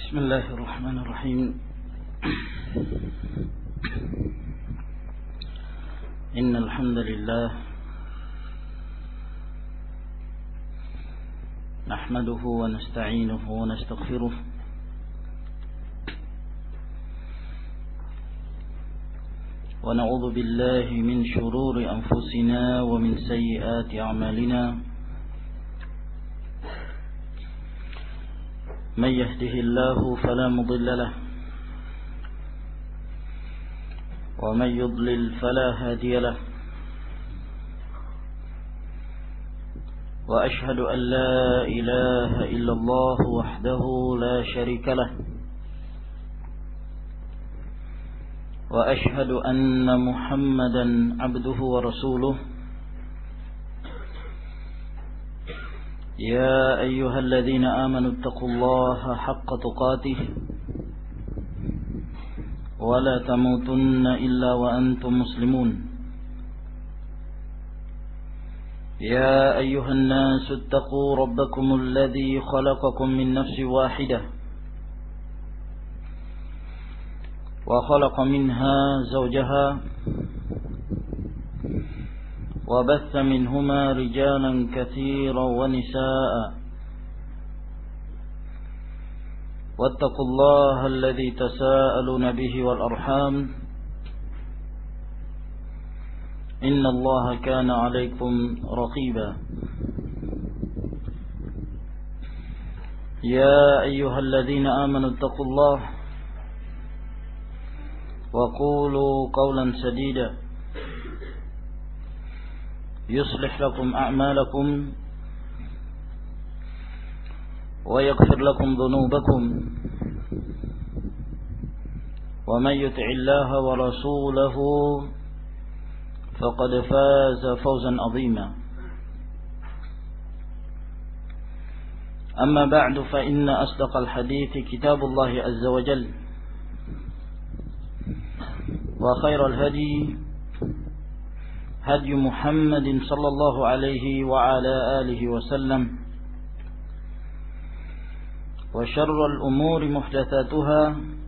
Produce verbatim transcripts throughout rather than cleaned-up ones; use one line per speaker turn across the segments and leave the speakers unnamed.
بسم الله الرحمن الرحيم. إن الحمد لله نحمده ونستعينه ونستغفره ونعوذ بالله من شرور أنفسنا ومن سيئات أعمالنا. من يهده الله فلا مضل له ومن يضلل فلا هادي له، وأشهد أن لا إله إلا الله وحده لا شريك له، وأشهد أن محمدا عبده ورسوله. يا أيها الذين آمنوا اتقوا الله حق تقاته ولا تموتن إلا وأنتم مسلمون. يا أيها الناس اتقوا ربكم الذي خلقكم من نفس واحدة وخلق منها زوجها وبث منهما رجالا كثيرا ونساء، واتقوا الله الذي تساءلون به والأرحام إن الله كان عليكم رقيبا. يا أيها الذين آمنوا اتقوا الله وقولوا قولا سديدا يصلح لكم أعمالكم ويغفر لكم ذنوبكم، ومن يطع الله ورسوله فقد فاز فوزا عظيما. أما بعد، فإن أصدق الحديث كتاب الله عز وجل، وخير الهدي هدي محمد صلى الله عليه وعلى آله وسلم، وشر الأمور محدثاتها،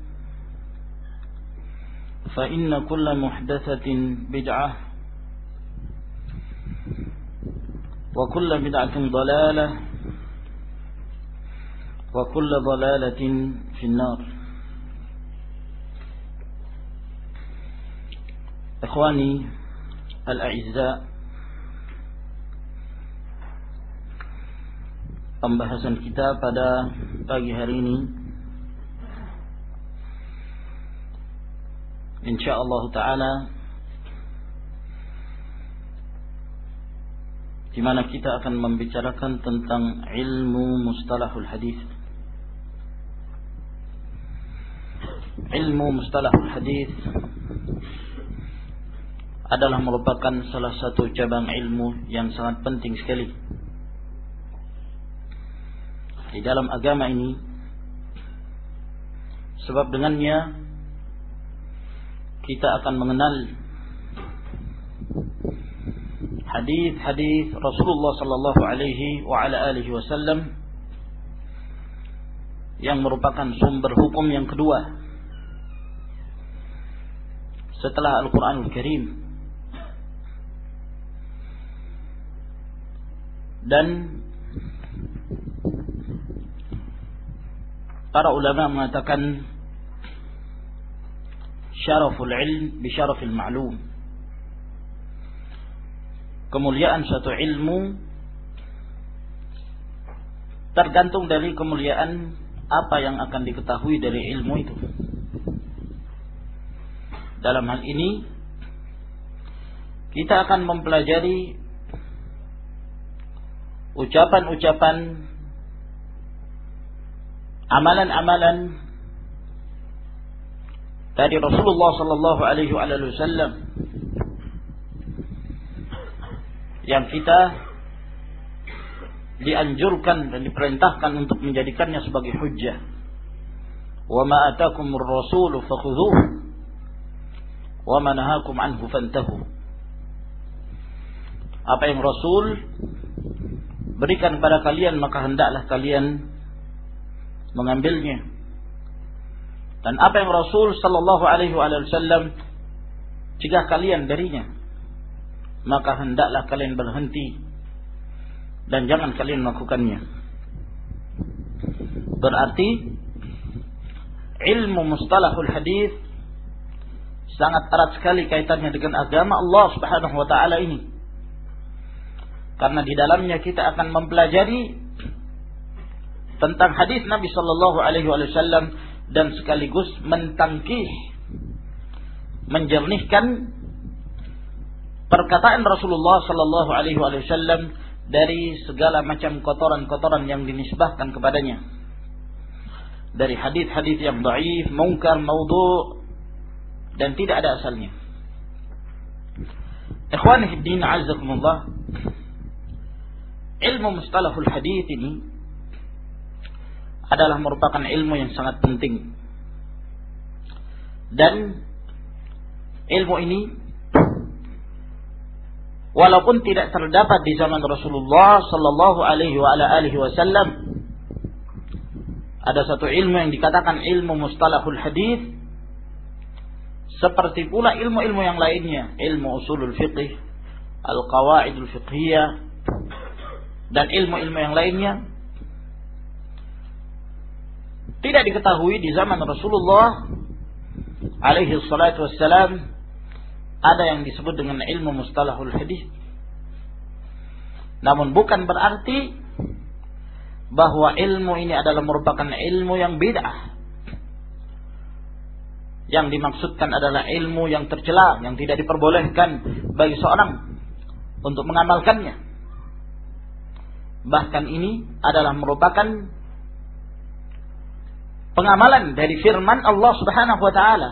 فإن كل محدثة بدعة، وكل بدعة ضلالة، وكل ضلالة في النار. إخواني al-a'izza, pembahasan kita pada pagi hari ini insyaallah ta'ala, di mana kita akan membicarakan tentang ilmu mustalahul hadis. Ilmu mustalahul hadis adalah merupakan salah satu cabang ilmu yang sangat penting sekali di dalam agama ini, sebab dengannya kita akan mengenal hadis-hadis Rasulullah sallallahu alaihi wa ala alihi wasallam yang merupakan sumber hukum yang kedua setelah Al-Qur'anul Karim. Dan para ulama mengatakan syaraful ilm bi syarafil ma'lum, kemuliaan suatu ilmu tergantung dari kemuliaan apa yang akan diketahui dari ilmu itu. Dalam hal ini kita akan mempelajari ucapan-ucapan, amalan-amalan dari Rasulullah sallallahu alaihi wasallam yang kita dianjurkan dan diperintahkan untuk menjadikannya sebagai hujjah. Wa ma atakumur rasulu fakhudhuhu wa ma nahakum anhu fantahu. Apa yang Rasul berikan kepada kalian maka hendaklah kalian mengambilnya, Dan apa yang Rasul sallallahu alaihi wasallam cegah kalian darinya, maka hendaklah kalian berhenti dan jangan kalian melakukannya. Berarti ilmu mustalahul hadis sangat erat sekali kaitannya dengan agama Allah Subhanahu wa taala ini. Karena di dalamnya kita akan mempelajari tentang hadis Nabi sallallahu alaihi wasallam dan sekaligus mentangkih, menjernihkan perkataan Rasulullah sallallahu alaihi wasallam dari segala macam kotoran-kotoran yang dinisbahkan kepadanya. Dari hadis-hadis yang dhaif, mungkar, maudhu' dan tidak ada asalnya. Ikhwani fid din, azzakumullah. Ilmu mustalahul hadis ini adalah merupakan ilmu yang sangat penting. Dan ilmu ini walaupun tidak terdapat di zaman Rasulullah sallallahu alaihi wa ala alihi wasallam, ada satu ilmu yang dikatakan ilmu mustalahul hadis, seperti pula ilmu-ilmu yang lainnya, ilmu usulul fiqh, al-qawaidul fiqhiyah, dan ilmu-ilmu yang lainnya, tidak diketahui di zaman Rasulullah alaihi salatu wassalam ada yang disebut dengan ilmu mustalahul hadis. Namun bukan berarti bahwa ilmu ini adalah merupakan ilmu yang bid'ah. Yang dimaksudkan adalah ilmu yang tercela, yang tidak diperbolehkan bagi seorang untuk mengamalkannya. Bahkan ini adalah merupakan pengamalan dari firman Allah Subhanahu wa taala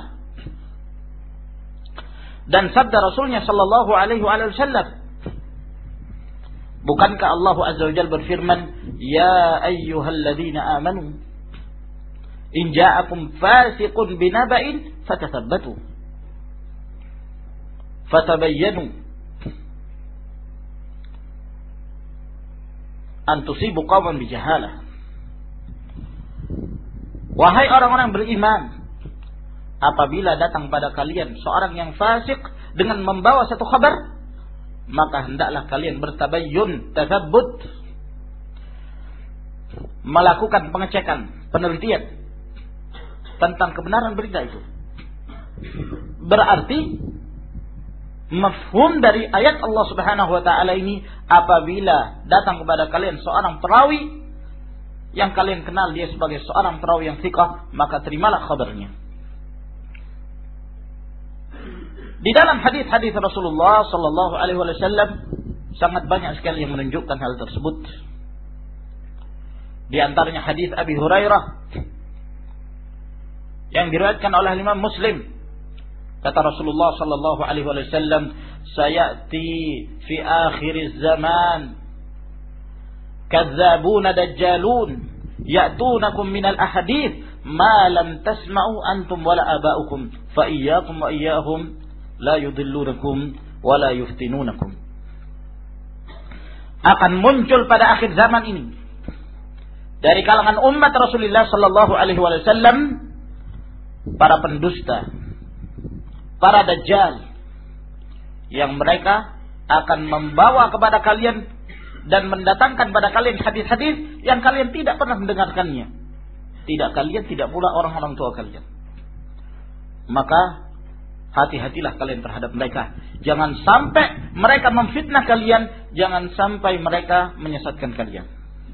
dan sabda Rasulnya sallallahu alaihi wasallam. Bukankah Allah Azza wa Jalla berfirman, "Ya ayyuhalladzina amanu in ja'akum fasiqun binaba'in fatathabbatu fatabayyanu an tusibu qauman bijahalah." Wahai orang-orang beriman, apabila datang pada kalian seorang yang fasik dengan membawa satu kabar, maka hendaklah kalian bertabayyun, tathabbut, melakukan pengecekan, penelitian tentang kebenaran berita itu. Berarti mafhum dari ayat Allah Subhanahu wa taala ini, apabila datang kepada kalian seorang perawi yang kalian kenal dia sebagai seorang perawi yang thiqah, maka terimalah kabarnya. Di dalam hadis-hadis Rasulullah sallallahu alaihi wasallam sangat banyak sekali yang menunjukkan hal tersebut. Di antaranya hadis Abi Hurairah yang diriwayatkan oleh Imam Muslim. Kata Rasulullah sallallahu alaihi wasallam, "Sayati fi akhir zaman kadzabuna dajjalun ya'tunakum minal ahadits ma lam tasma'u antum wala aba'ukum fa iyyakum wa iyyahum la yudillunakum wa la yuftinunakum." Akan muncul pada akhir zaman ini dari kalangan umat Rasulullah sallallahu alaihi wasallam para pendusta, para dajjal, yang mereka akan membawa kepada kalian dan mendatangkan pada kalian hadis-hadis yang kalian tidak pernah mendengarkannya. Tidak kalian, tidak pula orang-orang tua kalian. Maka hati-hatilah kalian terhadap mereka. Jangan sampai mereka memfitnah kalian, jangan sampai mereka menyesatkan kalian.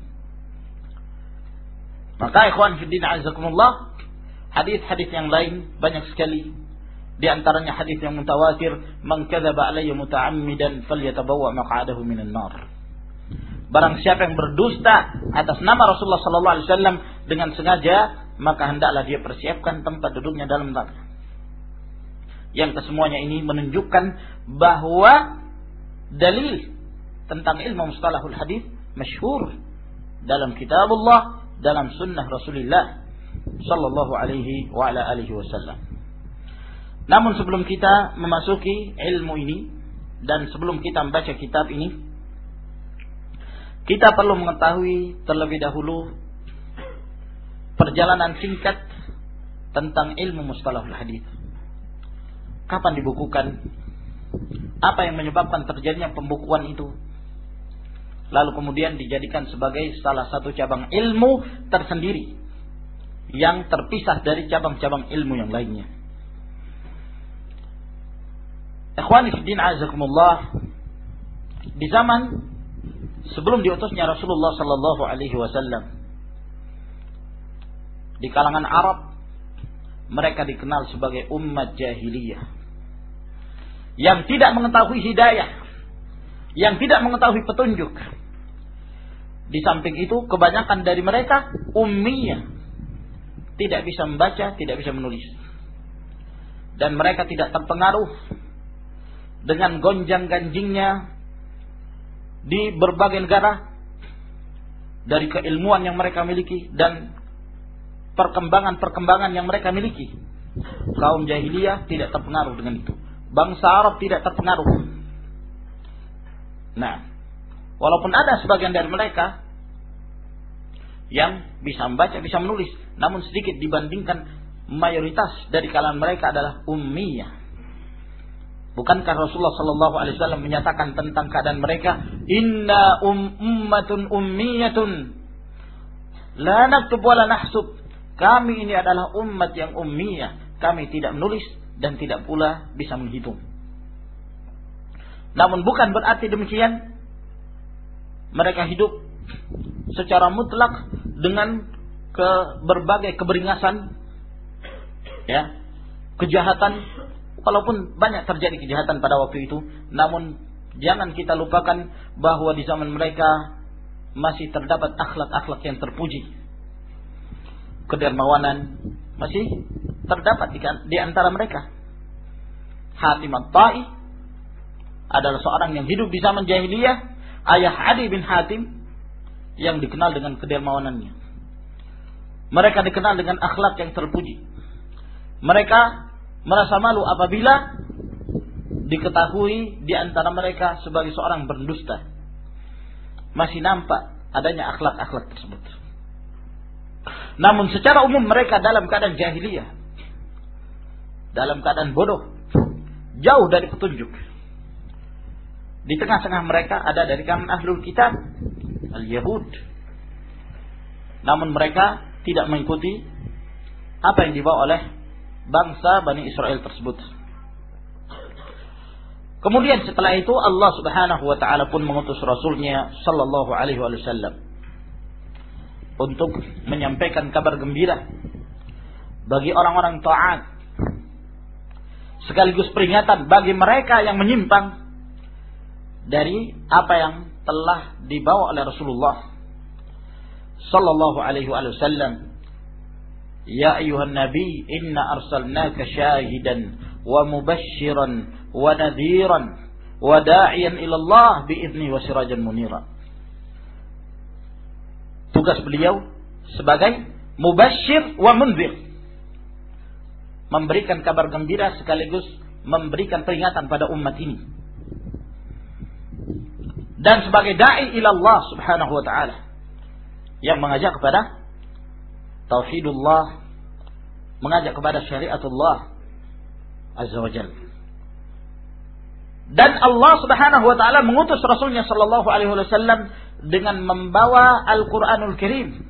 Maka ikhwan fiddin azakumullah, hadis-hadis yang lain banyak sekali. Di antaranya hadis yang mutawatir, "Man kadzaba alayya muta'ammidan falyatabawwa maq'adahu minan nar." Barang siapa yang berdusta atas nama Rasulullah sallallahu alaihi wasallam dengan sengaja, maka hendaklah dia persiapkan tempat duduknya dalam neraka. Yang kesemuanya ini menunjukkan bahwa dalil tentang ilmu mustalahul hadis masyhur dalam kitabullah, dalam sunnah Rasulullah sallallahu alaihi wa ala alihi wasallam. Namun sebelum kita memasuki ilmu ini dan sebelum kita membaca kitab ini, kita perlu mengetahui terlebih dahulu perjalanan singkat tentang ilmu mustalahul hadits. Kapan dibukukan? Apa yang menyebabkan terjadinya pembukuan itu? Lalu kemudian dijadikan sebagai salah satu cabang ilmu tersendiri yang terpisah dari cabang-cabang ilmu yang lainnya. Ikhwani fiddin azakumullah, di zaman sebelum diutusnya Rasulullah sallallahu alaihi wasallam, di kalangan Arab mereka dikenal sebagai umat jahiliyah yang tidak mengetahui hidayah, yang tidak mengetahui petunjuk. Di samping itu kebanyakan dari mereka ummiyah, tidak bisa membaca, tidak bisa menulis. Dan mereka tidak terpengaruh dengan gonjang-ganjingnya di berbagai negara dari keilmuan yang mereka miliki dan perkembangan-perkembangan yang mereka miliki. Kaum jahiliyah tidak terpengaruh dengan itu. Bangsa Arab tidak terpengaruh. Nah, walaupun ada sebagian dari mereka yang bisa membaca, bisa menulis, namun sedikit dibandingkan mayoritas dari kalangan mereka adalah ummiyah. Bukankah Rasulullah sallallahu alaihi wasallam menyatakan tentang keadaan mereka, "Inna um, ummatun ummiyatun la naktub wa la nahsub." Kami ini adalah umat yang ummiyah, kami tidak menulis dan tidak pula bisa menghitung. Namun bukan berarti demikian mereka hidup secara mutlak dengan ke berbagai keberingasan, ya, kejahatan. Walaupun banyak terjadi kejahatan pada waktu itu, namun jangan kita lupakan bahwa di zaman mereka masih terdapat akhlak-akhlak yang terpuji. Kedermawanan masih terdapat di, di antara mereka. Hatim at-Tai adalah seorang yang hidup di zaman jahiliyah, ayah Adi bin Hatim, yang dikenal dengan kedermawanannya. Mereka dikenal dengan akhlak yang terpuji. Mereka merasa malu apabila diketahui di antara mereka sebagai seorang berdusta. Masih nampak adanya akhlak-akhlak tersebut. Namun secara umum mereka dalam keadaan jahiliyah, dalam keadaan bodoh, jauh dari petunjuk. Di tengah-tengah mereka ada dari kalangan ahlul kitab, al-Yahud. Namun mereka tidak mengikuti apa yang dibawa oleh bangsa Bani Israel tersebut. Kemudian setelah itu Allah Subhanahu wa taala pun mengutus Rasulnya sallallahu alaihi wasallam untuk menyampaikan kabar gembira bagi orang-orang taat, sekaligus peringatan bagi mereka yang menyimpang dari apa yang telah dibawa oleh Rasulullah sallallahu alaihi wasallam. Ya ayuhan nabi, inna arsalnaka syahidan wa mubashiran wa nadhiran wa da'iyan ila Allah bi'izni wa sirajan munira. Tugas beliau sebagai mubashir wa munzir, memberikan kabar gembira sekaligus memberikan peringatan pada umat ini, dan sebagai da'i ila Allah Subhanahu wa taala, yang mengajak kepada tauhidullah, mengajak kepada syariatullah azza wa jalla. Dan Allah Subhanahu wa taala mengutus Rasulnya sallallahu alaihi wasallam dengan membawa Al-Qur'anul Karim,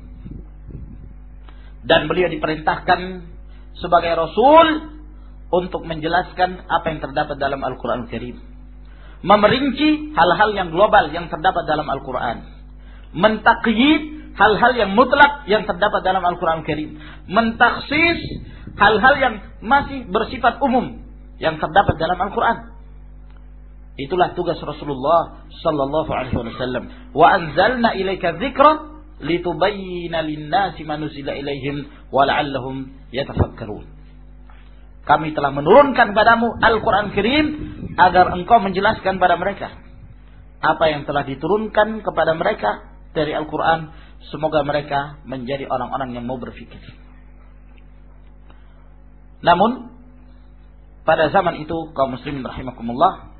dan beliau diperintahkan sebagai rasul untuk menjelaskan apa yang terdapat dalam Al-Qur'anul Karim, memerinci hal-hal yang global yang terdapat dalam Al-Qur'an, mentaqyid hal-hal yang mutlak yang terdapat dalam Al-Qur'an Karim, mentaksis hal-hal yang masih bersifat umum yang terdapat dalam Al-Qur'an. Itulah tugas Rasulullah sallallahu alaihi wasallam. Wa anzalna ilaika dzikra litubayyana lin-nasi ma nuzila ilaihim wa la'allahum yatafakkarun. Kami telah menurunkan padamu Al-Qur'an Karim agar engkau menjelaskan pada mereka apa yang telah diturunkan kepada mereka dari Al-Qur'an. Semoga mereka menjadi orang-orang yang mau berfikir. Namun pada zaman itu kaum muslimin rahimakumullah,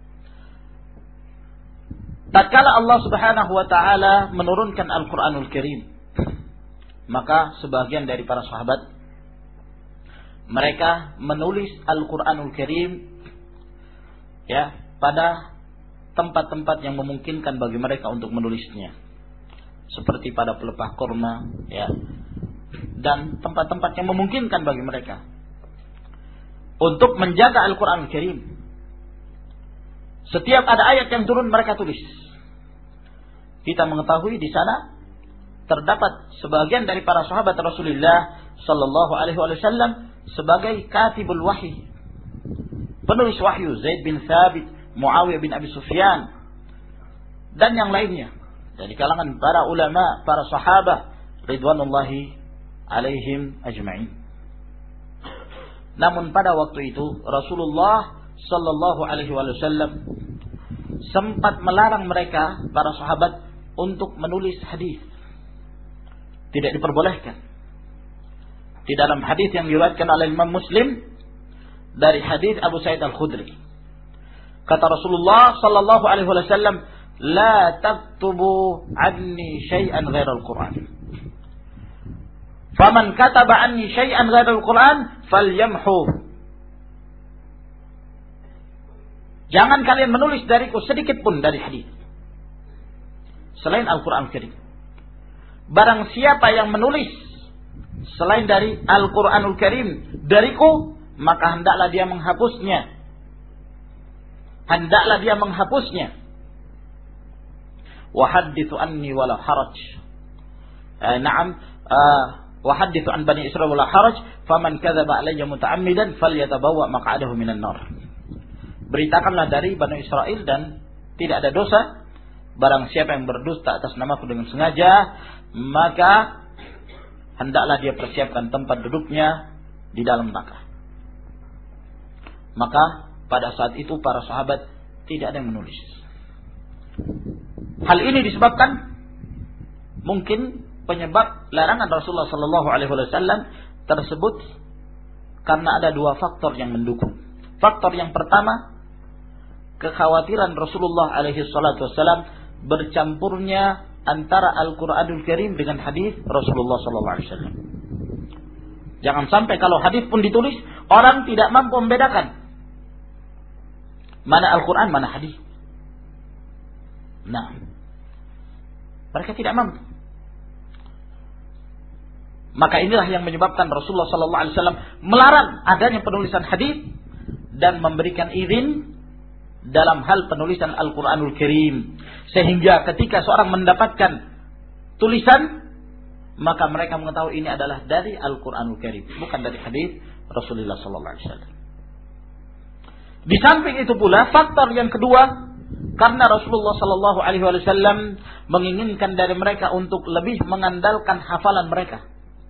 tatkala Allah Subhanahu wa taala menurunkan Al-Qur'anul Karim, maka sebagian dari para sahabat mereka menulis Al-Qur'anul Karim ya pada tempat-tempat yang memungkinkan bagi mereka untuk menulisnya, seperti pada pelepah kurma ya, dan tempat-tempat yang memungkinkan bagi mereka untuk menjaga Al-Qur'anul Karim. Setiap ada ayat yang turun mereka tulis. Kita mengetahui di sana terdapat sebagian dari para sahabat Rasulullah sallallahu alaihi wasallam sebagai katibul wahyi, penulis wahyu, Zaid bin Thabit, Muawiyah bin Abi Sufyan, dan yang lainnya dari kalangan para ulama, para sahabat ridwanullahi alaihim ajma'in. Namun pada waktu itu Rasulullah sallallahu alaihi wasallam sempat melarang mereka, para sahabat, untuk menulis hadis. Tidak diperbolehkan. Di dalam hadis yang diriwayatkan oleh Imam Muslim dari hadis Abu Sa'id Al-Khudri, kata Rasulullah sallallahu alaihi wasallam, "La taktubu anni syai'an ghairal Qur'an. Faman kataba anni syai'an ghairal Qur'an falyamhu." Jangan kalian menulis dariku sedikit pun dari hadis selain Al-Qur'an Karim. Barang siapa yang menulis selain dari Al-Qur'anul Karim dariku, maka hendaklah dia menghapusnya. Hendaklah dia menghapusnya. Wa hadithu anni wala haraj. Eh, na'am, uh, wa hadithu an bani Israil wala haraj, faman kadzaba alayya muta'ammidan falyatabawwa maq'adahu minan nar. Beritakanlah dari Bani Israel dan tidak ada dosa. Barang siapa yang berdusta atas namaku dengan sengaja, maka hendaklah dia persiapkan tempat duduknya di dalam neraka. Maka pada saat itu para sahabat tidak ada yang menulis. Hal ini disebabkan mungkin penyebab larangan Rasulullah sallallahu alaihi wasallam tersebut karena ada dua faktor yang mendukung. Faktor yang pertama, kekhawatiran Rasulullah alaihi salatu wasallam bercampurnya antara Al-Qur'anul Karim dengan hadis Rasulullah sallallahu alaihi wasallam. Jangan sampai kalau hadis pun ditulis, orang tidak mampu membedakan mana Al-Qur'an, mana hadis. Nah, mereka tidak mampu. Maka inilah yang menyebabkan Rasulullah sallallahu alaihi wasallam melarang adanya penulisan hadis dan memberikan izin dalam hal penulisan Al-Qur'anul Karim, sehingga ketika seorang mendapatkan tulisan, maka mereka mengetahui ini adalah dari Al-Qur'anul Karim, bukan dari hadis Rasulullah sallallahu alaihi wasallam. Di samping itu pula faktor yang kedua, karena Rasulullah sallallahu alaihi wasallam menginginkan dari mereka untuk lebih mengandalkan hafalan mereka,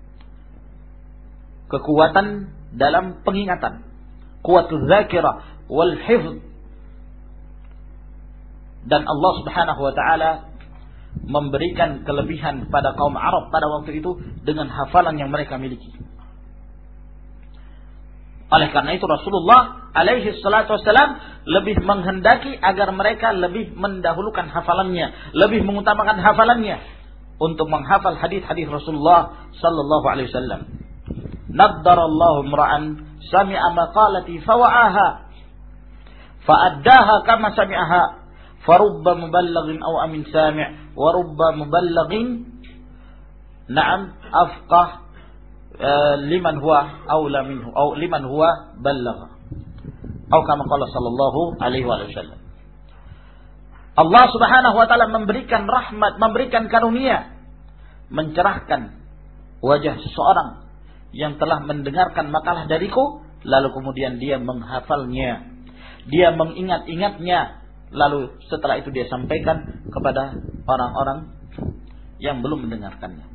kekuatan dalam pengingatan, quwwatul dzakirah wal hifz. Dan Allah Subhanahu wa taala memberikan kelebihan pada kaum Arab pada waktu itu dengan hafalan yang mereka miliki. Oleh karena itu Rasulullah alaihi salatu wassalam lebih menghendaki agar mereka lebih mendahulukan hafalannya, lebih mengutamakan hafalannya untuk menghafal hadis-hadis Rasulullah sallallahu alaihi wasallam. Naddarallahu imra'an sami'a maqalati fawa'aha fa'addaha kama sami'aha farubba muballighin aw amin sami' wa rubba muballighin na'am afqah liman huwa aula minhu aw liman huwa ballagha atau kama qala sallallahu alaihi wasallam. Allah Subhanahu wa taala memberikan rahmat, memberikan karunia, mencerahkan wajah seseorang yang telah mendengarkan makalah dariku, lalu kemudian dia menghafalnya, dia mengingat-ingatnya, lalu setelah itu dia sampaikan kepada orang-orang yang belum mendengarkannya.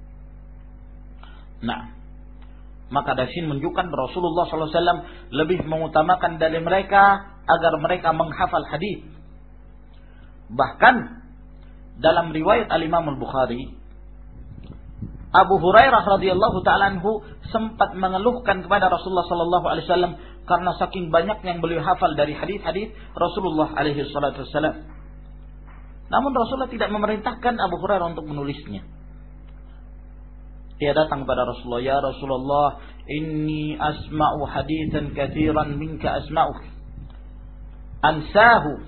Nah, maka dari sini menunjukkan Rasulullah sallallahu alaihi wasallam lebih mengutamakan dari mereka agar mereka menghafal hadis. Bahkan dalam riwayat Al-Imam Al-Bukhari, Abu Hurairah radhiyallahu ta'ala anhu sempat mengeluhkan kepada Rasulullah sallallahu alaihi wasallam karena saking banyak yang beliau hafal dari hadis-hadis Rasulullah alaihi salatu wasallam. Namun Rasulullah tidak memerintahkan Abu Hurairah untuk menulisnya. Dia datang kepada Rasulullah, "Ya Rasulullah, inni asma'u haditsan katsiran minka asma'u ansahu.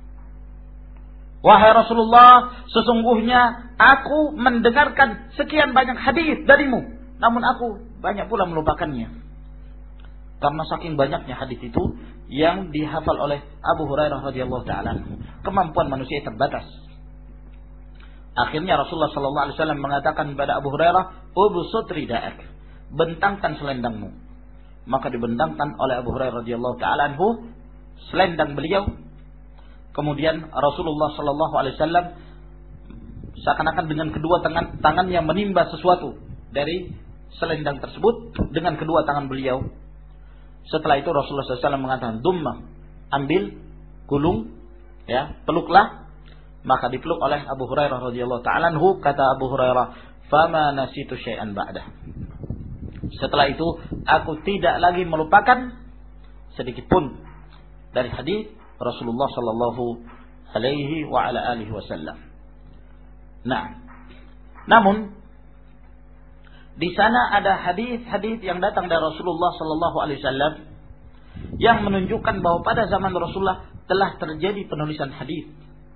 Wahai Rasulullah, sesungguhnya aku mendengarkan sekian banyak hadis darimu, namun aku banyak pula melupakannya. Karena saking banyaknya hadis itu yang dihafal oleh Abu Hurairah radhiyallahu taala anhu. Kemampuan manusia terbatas. Akhirnya Rasulullah sallallahu alaihi wasallam mengatakan kepada Abu Hurairah, "Ubsut rida'ak." Bentangkan selendangmu. Maka dibentangkan oleh Abu Hurairah radhiyallahu taala anhu selendang beliau. Kemudian Rasulullah sallallahu alaihi wasallam seakan-akan dengan kedua tangan tangannya menimba sesuatu dari selendang tersebut dengan kedua tangan beliau. Setelah itu Rasulullah sallallahu alaihi wasallam mengatakan, "Dumma, ambil, gulung, ya, peluklah." Maka dipeluk oleh Abu Hurairah radhiyallahu ta'ala anhu. Kata Abu Hurairah, "Fama nasitu syai'an ba'dah." Setelah itu aku tidak lagi melupakan sedikit pun dari hadis Rasulullah sallallahu alaihi wa ala alihi wasallam. Nah, namun di sana ada hadis-hadis yang datang dari Rasulullah sallallahu alaihi wasallam yang menunjukkan bahwa pada zaman Rasulullah telah terjadi penulisan hadis.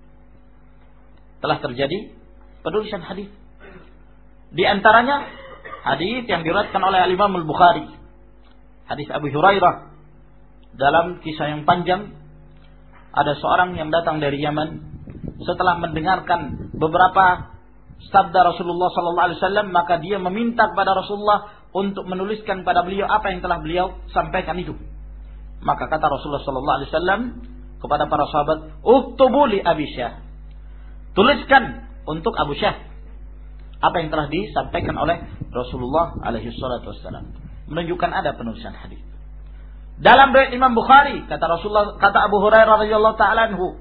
Telah terjadi penulisan hadis. Di antaranya hadis yang diriwayatkan oleh Al-Imam Al-Bukhari. Hadis Abu Hurairah. Dalam kisah yang panjang, ada seorang yang datang dari Yaman setelah mendengarkan beberapa sabda Rasulullah sallallahu alaihi wasallam, maka dia meminta kepada Rasulullah untuk menuliskan pada beliau apa yang telah beliau sampaikan itu. Maka kata Rasulullah sallallahu alaihi wasallam kepada para sahabat, "Uktubu li Abi Syah." Tuliskan untuk Abu Syah apa yang telah disampaikan oleh Rasulullah alaihi wasallam. Menunjukkan ada penulisan hadis. Dalam riwayat Imam Bukhari, kata Rasulullah, kata Abu Hurairah radhiyallahu ta'ala anhu,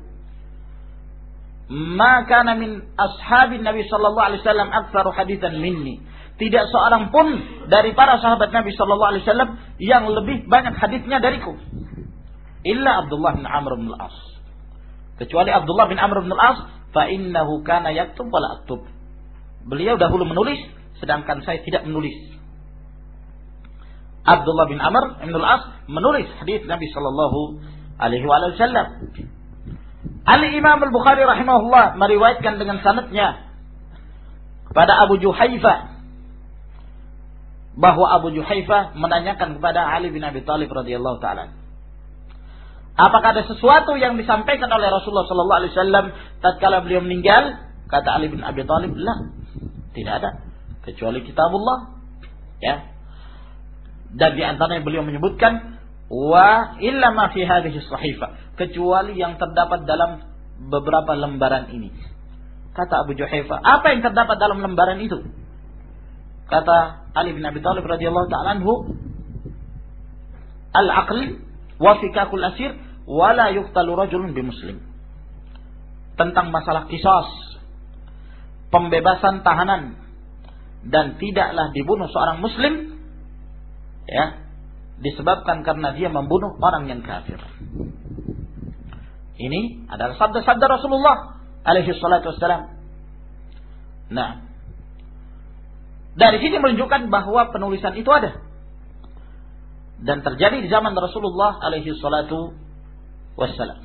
"Ma kana min ashabin Nabi sallallahu alaihi wasallam aktsaru haditsan minni." Tidak seorang pun dari para sahabat Nabi sallallahu alaihi wasallam yang lebih banyak hadisnya dariku. Illa Abdullah bin Amr bin Al-As. Kecuali Abdullah bin Amr bin Al-As, fa innahu kana yaktub wa la aktub. Beliau dahulu menulis sedangkan saya tidak menulis. Abdullah bin Amr bin Al-As menulis hadis Nabi sallallahu alaihi wasallam. Al-Imam Al-Bukhari rahimahullah meriwayatkan dengan sanadnya kepada Abu Juhaifah bahwa Abu Juhaifah menanyakan kepada Ali bin Abi Thalib radhiyallahu taala, apakah ada sesuatu yang disampaikan oleh Rasulullah sallallahu alaihi wasallam tatkala beliau meninggal? Kata Ali bin Abi Thalib, "La, tidak ada kecuali kitabullah." Ya. Dan di antaranya beliau menyebutkan wa illa ma fi hadhihi sahifah, kecuali yang terdapat dalam beberapa lembaran ini. Kata Abu Juhaifah, apa yang terdapat dalam lembaran itu? Kata Ali bin Abi Thalib radhiyallahu ta'ala anhu, "Al-aql wa fikakul asir wa la yuqtalu rajulun bi muslim." Tentang masalah qisas, pembebasan tahanan, dan tidaklah dibunuh seorang muslim, ya, disebabkan karena dia membunuh orang yang kafir. Ini adalah sabda-sabda Rasulullah alaihi salatu wassalam. Nah, dari sini menunjukkan bahwa penulisan itu ada dan terjadi di zaman Rasulullah alaihi salatu wassalam.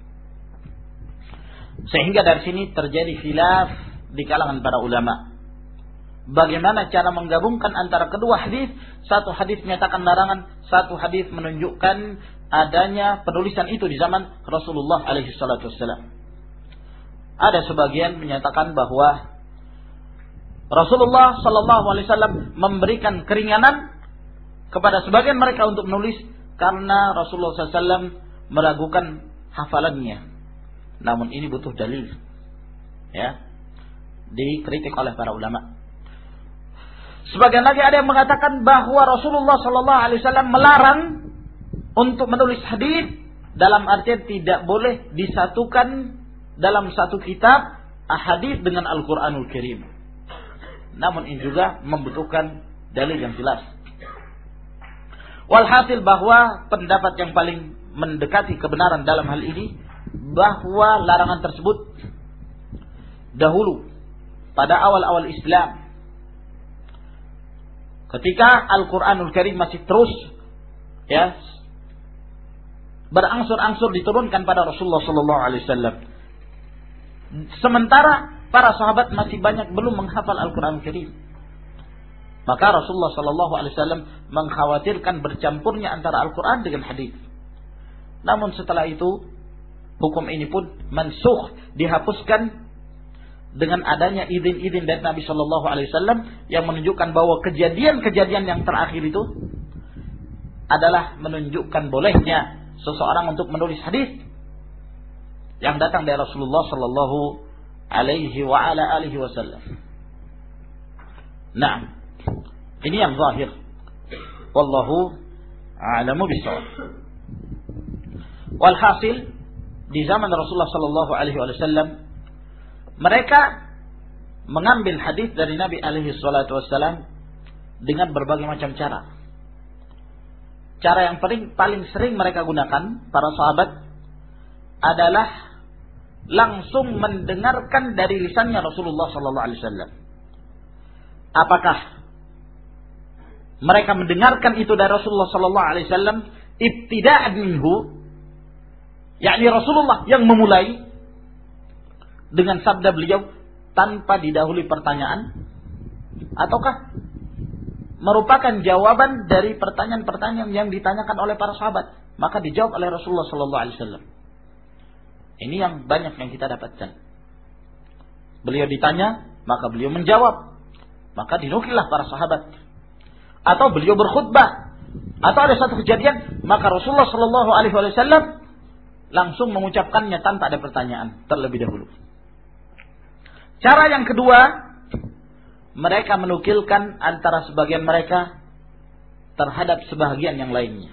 Sehingga dari sini terjadi khilaf di kalangan para ulama. Bagaimana cara menggabungkan antara kedua hadis? Satu hadis menyatakan larangan, satu hadis menunjukkan adanya penulisan itu di zaman Rasulullah alaihi salatu wassalam. Ada sebagian menyatakan bahwa Rasulullah sallallahu alaihi wasallam memberikan keringanan kepada sebagian mereka untuk menulis karena Rasulullah sallallahu alaihi wasallam meragukan hafalannya. Namun ini butuh dalil. Ya. Dikritik oleh para ulama. Sebagian lagi ada yang mengatakan bahwa Rasulullah sallallahu alaihi wasallam melarang untuk menulis hadis dalam artian tidak boleh disatukan dalam satu kitab ahadits dengan Al-Qur'anul Karim. Namun ini juga membutuhkan dalil yang jelas. Walhasil bahwa pendapat yang paling mendekati kebenaran dalam hal ini bahwa larangan tersebut dahulu pada awal-awal Islam Ketika Al-Qur'anul Karim masih terus ya berangsur-angsur diturunkan pada Rasulullah sallallahu alaihi wasallam. Sementara para sahabat masih banyak belum menghafal Al-Qur'anul Karim. Maka Rasulullah sallallahu alaihi wasallam mengkhawatirkan bercampurnya antara Al-Qur'an dengan hadis. Namun setelah itu hukum ini pun mansukh, dihapuskan dengan adanya izin-izin dari Nabi sallallahu alaihi wasallam yang menunjukkan bahwa kejadian-kejadian yang terakhir itu adalah menunjukkan bolehnya seseorang untuk menulis hadis yang datang dari Rasulullah sallallahu alaihi wa ala alihi wasallam. Nah, ini yang zahir. Wallahu a'lamu bishawab. Walhasil di zaman Rasulullah sallallahu alaihi wasallam mereka mengambil hadis dari Nabi alaihi salatu wasallam dengan berbagai macam cara. Cara yang paling paling sering mereka gunakan para sahabat adalah langsung mendengarkan dari lisannya Rasulullah sallallahu alaihi wasallam. Apakah mereka mendengarkan itu dari Rasulullah sallallahu alaihi wasallam ibtida'an minhu, yakni Rasulullah yang memulai dengan sabda beliau tanpa didahului pertanyaan, ataukah merupakan jawaban dari pertanyaan-pertanyaan yang ditanyakan oleh para sahabat maka dijawab oleh Rasulullah sallallahu alaihi wasallam. Ini yang banyak yang kita dapatkan. Beliau ditanya maka beliau menjawab, maka dinukillah para sahabat. Atau beliau berkhutbah, atau ada satu kejadian maka Rasulullah sallallahu alaihi wasallam langsung mengucapkannya tanpa ada pertanyaan terlebih dahulu. Cara yang kedua, mereka menukilkan antara sebagian mereka terhadap sebagian yang lainnya.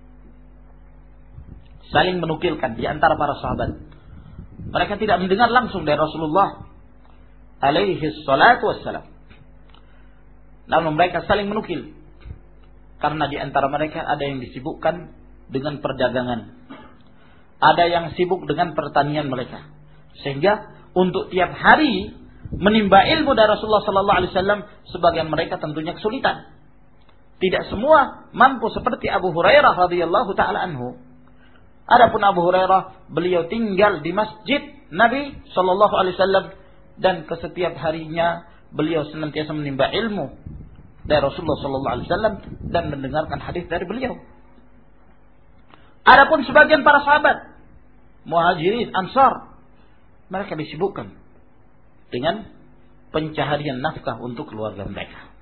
Saling menukilkan di antara para sahabat. Mereka tidak mendengar langsung dari Rasulullah alaihi salatu wassalam. Namun mereka saling menukil. Karena di antara mereka ada yang disibukkan dengan perdagangan. Ada yang sibuk dengan pertanian mereka. Sehingga untuk tiap hari menimba ilmu dari Rasulullah sallallahu alaihi wasallam, sebagian mereka tentunya kesulitan. Tidak semua mampu seperti Abu Hurairah radhiyallahu taala anhu. Adapun Abu Hurairah, beliau tinggal di masjid Nabi sallallahu alaihi wasallam dan ke setiap harinya beliau senantiasa menimba ilmu dari Rasulullah sallallahu alaihi wasallam dan mendengarkan hadis dari beliau. Adapun sebagian para sahabat, Muhajirin, Ansar, mereka disibukkan dengan pencaharian nafkah untuk keluarga mereka.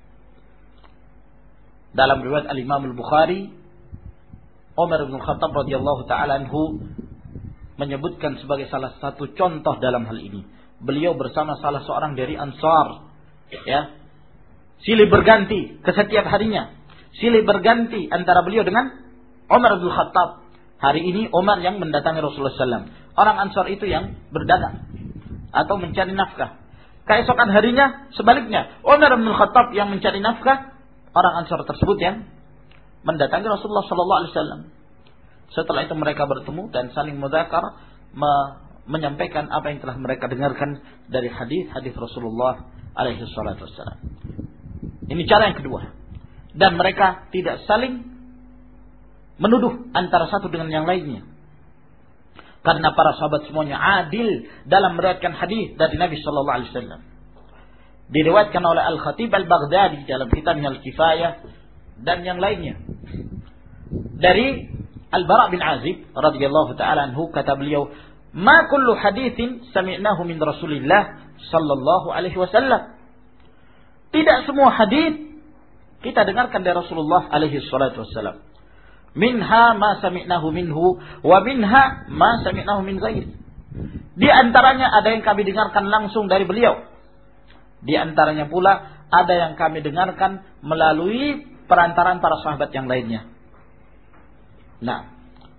Dalam riwayat Al-Imam Al-Bukhari, Umar bin Khattab radhiyallahu taala anhu menyebutkan sebagai salah satu contoh dalam hal ini. Beliau bersama salah seorang dari Ansar, ya, silih berganti ke setiap harinya. Silih berganti antara beliau dengan Umar bin Khattab. Hari ini Umar yang mendatangi Rasulullah sallallahu alaihi wasallam. Orang Ansar itu yang berdagang atau mencari nafkah. Keesokan harinya sebaliknya, Umar bin Khattab yang mencari nafkah, orang Ansar tersebut yang mendatangi Rasulullah sallallahu alaihi wasallam. Setelah itu mereka bertemu dan saling mudzakar, me- menyampaikan apa yang telah mereka dengarkan dari hadis-hadis Rasulullah alaihi wasallam. Ini cara yang kedua. Dan mereka tidak saling menuduh antara satu dengan yang lainnya. Karena para sahabat semuanya adil dalam meriwayatkan hadis dari Nabi sallallahu alaihi wasallam. Diriwayatkan oleh Al-Khatib Al-Baghdadi dalam kitabnya Al-Kifayah dan yang lainnya. Dari Al-Bara' bin Azib radhiyallahu ta'ala anhu, kata beliau, "Ma kullu haditsin sami'nahu min Rasulillah sallallahu alaihi wasallam." Tidak semua hadis kita dengarkan dari Rasulullah alaihi salatu wasallam. Minha ma sami'nahu minhu wa minha ma sami'nahu min ghairi. Di antaranya ada yang kami dengarkan langsung dari beliau. Di antaranya pula ada yang kami dengarkan melalui perantaran para sahabat yang lainnya. Nah,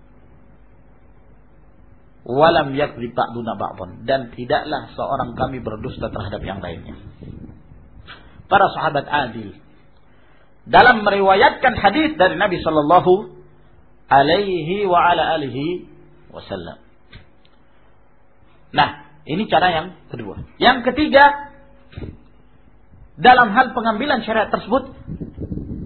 walam yakdzib ba'duna ba'dhan, dan tidaklah seorang kami berdusta terhadap yang lainnya. Para sahabat adil dalam meriwayatkan hadis dari Nabi sallallahu alaihi wa ala alihi wasallam. Nah, ini cara yang kedua. Yang ketiga, dalam hal pengambilan syariat tersebut,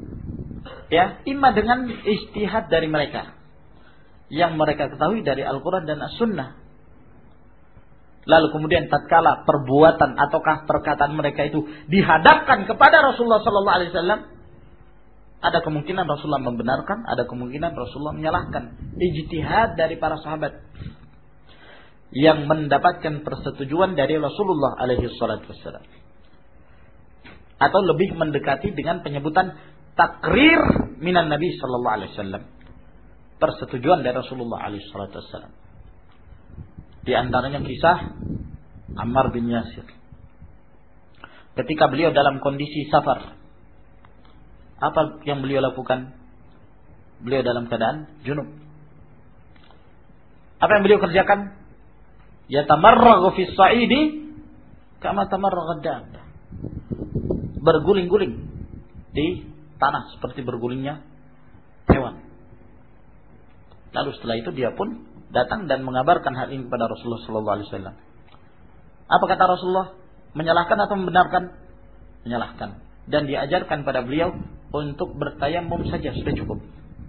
Ya, imma dengan ijtihad dari mereka yang mereka ketahui dari Al-Quran dan As-Sunnah. Lalu kemudian tatkala perbuatan ataukah perkataan mereka itu dihadapkan kepada Rasulullah sallallahu alaihi wasallam, ada kemungkinan Rasulullah membenarkan, ada kemungkinan Rasulullah menyalahkan. Ijtihad dari para sahabat yang mendapatkan persetujuan dari Rasulullah alaihi salatu wasallam. Atau lebih mendekati dengan penyebutan takrir minan Nabi sallallahu alaihi wasallam. Persetujuan dari Rasulullah alaihi salatu wasallam. Di antaranya kisah Ammar bin Yasir. Ketika beliau dalam kondisi safar, apa yang beliau lakukan? Beliau dalam keadaan junub. Apa yang beliau kerjakan? Yatamarraghu fis sa'idi kama tamarragha ad-dabba. Berguling-guling di tanah seperti bergulingnya hewan. Lalu setelah itu dia pun datang dan mengabarkan hal ini kepada Rasulullah sallallahu alaihi wasallam. Apa kata Rasulullah? Menyalahkan atau membenarkan? Menyalahkan. Dan diajarkan pada beliau untuk bertayamum saja sudah cukup.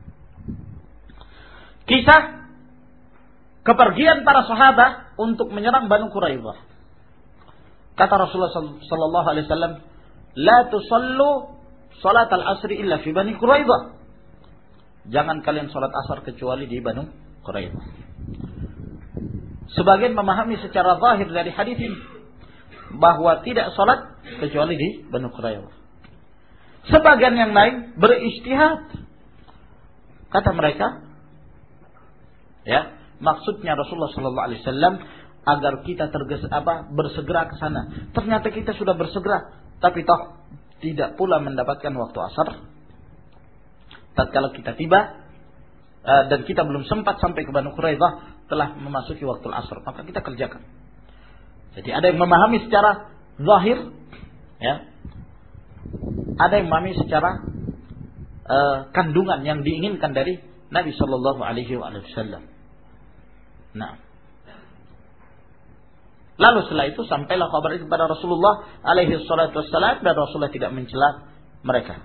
Kisah kepergian para sahabat untuk menyerang Banu Quraidah. Kata Rasulullah sallallahu alaihi wasallam, "La tusallu salat al-asri illa fi Bani Quraidah." Jangan kalian salat asar kecuali di Banu Quraidah. Sebagian memahami secara zahir dari hadis ini bahwa tidak salat kecuali di Banu Quraidah. Sebagian yang lain berijtihad. Kata mereka, ya, maksudnya Rasulullah sallallahu alaihi wasallam agar kita tergesa apa bersegera ke sana. Ternyata kita sudah bersegera, tapi toh tidak pula mendapatkan waktu asar. Tatkala kita tiba uh, dan kita belum sempat sampai ke Banu Quraidah, telah memasuki waktu asar, maka kita kerjakan. Jadi ada yang memahami secara zahir, ya. Ada yang memahami secara uh, kandungan yang diinginkan dari Nabi sallallahu alaihi wasallam. Nah, lalu setelah itu sampailah kabar itu kepada Rasulullah alaihi salatu wassalam dan Rasulullah tidak mencela mereka.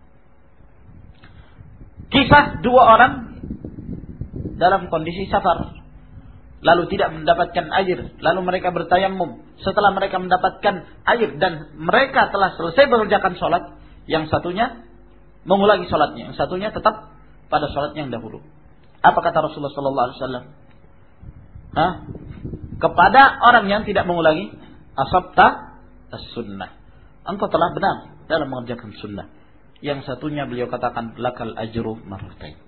Kisah dua orang dalam kondisi safar, lalu tidak mendapatkan air, lalu mereka bertayamum. Setelah mereka mendapatkan air dan mereka telah selesai mengerjakan sholat, yang satunya mengulangi sholatnya, yang satunya tetap pada sholatnya yang dahulu. Apa kata Rasulullah sallallahu alaihi wasallam? Hah? Kepada orang yang tidak mengulangi, asabta as-sunnah. Engkau telah benar dalam mengerjakan sunnah. Yang satunya beliau katakan lakal ajru marratain.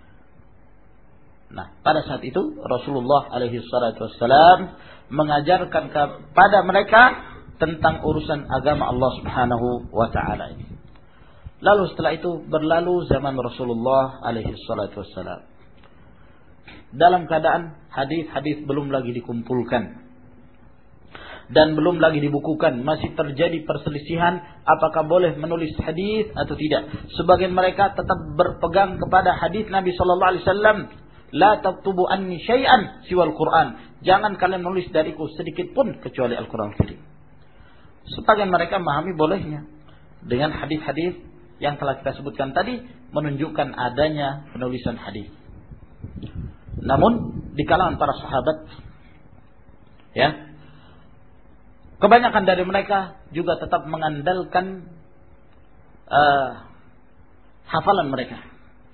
Nah, pada saat itu Rasulullah alaihi salatu wassalam mengajarkan kepada mereka tentang urusan agama Allah Subhanahu wa taala ini. Lalu setelah itu berlalu zaman Rasulullah alaihi salatu wassalam. Dalam keadaan hadis-hadis belum lagi dikumpulkan dan belum lagi dibukukan, masih terjadi perselisihan apakah boleh menulis hadis atau tidak. Sebagian mereka tetap berpegang kepada hadis Nabi sallallahu alaihi wasallam, la taktubu anni syai'an siwal Quran. Jangan kalian nulis dariku sedikit pun kecuali Al-Qur'an Karim. Sebagian mereka memahami bolehnya dengan hadis-hadis yang telah kita sebutkan tadi menunjukkan adanya penulisan hadis. Namun di kalangan para sahabat, ya, kebanyakan dari mereka juga tetap mengandalkan uh, hafalan mereka,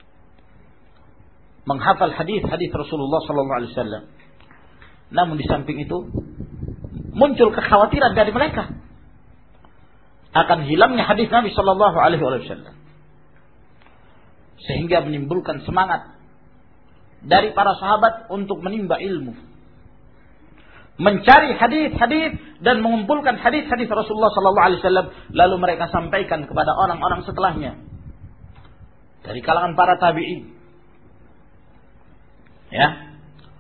menghafal hadis-hadis Rasulullah sallallahu alaihi wasallam. Namun di samping itu muncul kekhawatiran dari mereka akan hilangnya hadis Nabi sallallahu alaihi wasallam, sehingga menimbulkan semangat dari para sahabat untuk menimba ilmu, mencari hadis-hadis dan mengumpulkan hadis-hadis Rasulullah sallallahu alaihi wasallam, lalu mereka sampaikan kepada orang-orang setelahnya dari kalangan para tabi'in. Ya.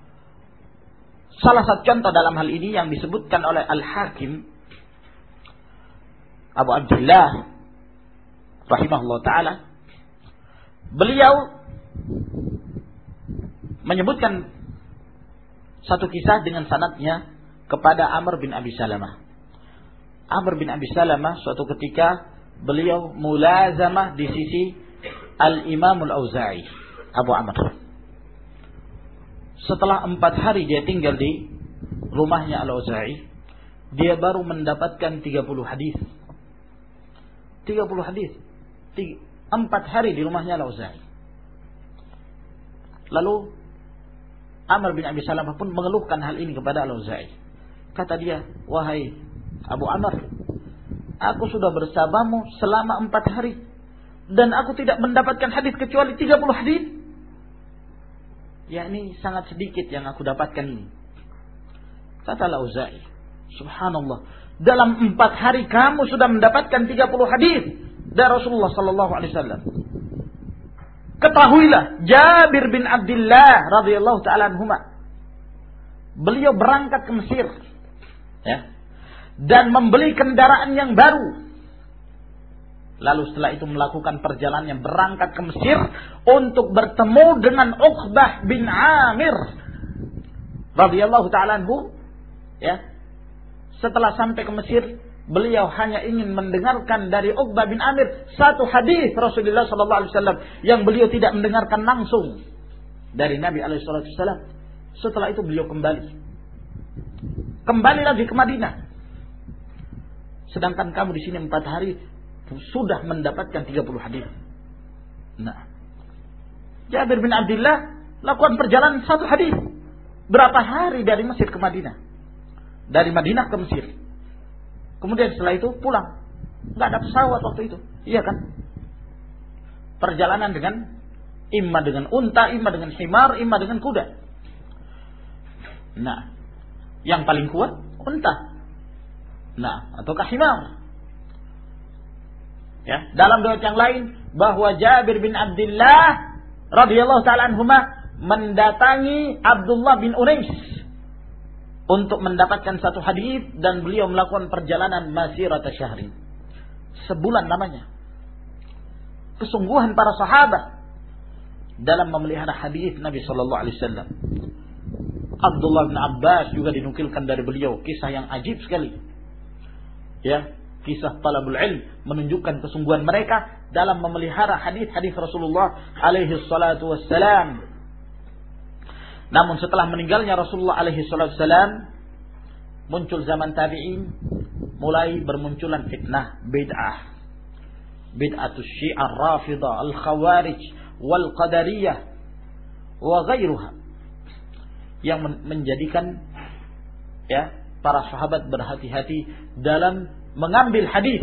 Salah satu contoh dalam hal ini yang disebutkan oleh Al-Hakim Abu Abdullah rahimahullah taala, beliau menyebutkan satu kisah dengan sanadnya kepada Amr bin Abi Salamah. Amr bin Abi Salamah suatu ketika beliau mulazamah di sisi Al-Imam Al-Auza'i, Abu Amr. Setelah empat hari dia tinggal di rumahnya Al-Auza'i, dia baru mendapatkan tiga puluh hadis. tiga puluh hadis. Empat hari di rumahnya Al-Auza'i. Lalu Amr bin Abi Salamah pun mengeluhkan hal ini kepada Al-Auza'i. Kata dia, wahai Abu Amr, aku sudah bersamamu selama empat hari, dan aku tidak mendapatkan hadis kecuali tiga puluh hadis. Ya, ini sangat sedikit yang aku dapatkan ini. Kata Al-Auza'i, subhanallah, dalam empat hari kamu sudah mendapatkan tiga puluh hadis dari Rasulullah sallallahu alaihi wasallam. Ketahuilah, Jabir bin Abdullah radhiyallahu taala anhuma, beliau berangkat ke Mesir, ya, dan membeli kendaraan yang baru. Lalu setelah itu melakukan perjalanan, berangkat ke Mesir untuk bertemu dengan Uqbah bin Amir radhiyallahu taala anhu, ya. Setelah sampai ke Mesir, beliau hanya ingin mendengarkan dari Uqbah bin Amir satu hadis Rasulullah sallallahu alaihi wasallam yang beliau tidak mendengarkan langsung dari Nabi alaihi wasallam. Setelah itu beliau kembali. Kembali lagi ke Madinah. Sedangkan kamu di sini empat hari sudah mendapatkan tiga puluh hadis. Nah, Jabir bin Abdullah lakukan perjalanan satu hadis. Berapa hari dari Mesir ke Madinah? Dari Madinah ke Mesir. Kemudian setelah itu pulang. Nggak ada pesawat waktu itu. Iya kan? Perjalanan dengan imma dengan unta, imma dengan himar, imma dengan kuda. Nah, yang paling kuat unta. Nah, ataukah himar. Ya, dalam riwayat yang lain bahwa Jabir bin Abdullah radhiyallahu taala anhuma mendatangi Abdullah bin Unais untuk mendapatkan satu hadis, dan beliau melakukan perjalanan masirata syahrin. Sebulan namanya. Kesungguhan para sahabat dalam memelihara hadis Nabi sallallahu alaihi wasallam. Abdullah bin Abbas juga dinukilkan dari beliau kisah yang ajib sekali. Ya, kisah talabul ilm menunjukkan kesungguhan mereka dalam memelihara hadis-hadis Rasulullah alaihi salatu wassalam. Namun setelah meninggalnya Rasulullah alaihi salatu wassalam, muncul zaman tabi'in, mulai bermunculan fitnah bid'ah. Bid'atus Syi'ah Rafidah, Al-Khawarij, wal Qadariyah wa ghairuha, yang menjadikan ya para sahabat berhati-hati dalam mengambil hadis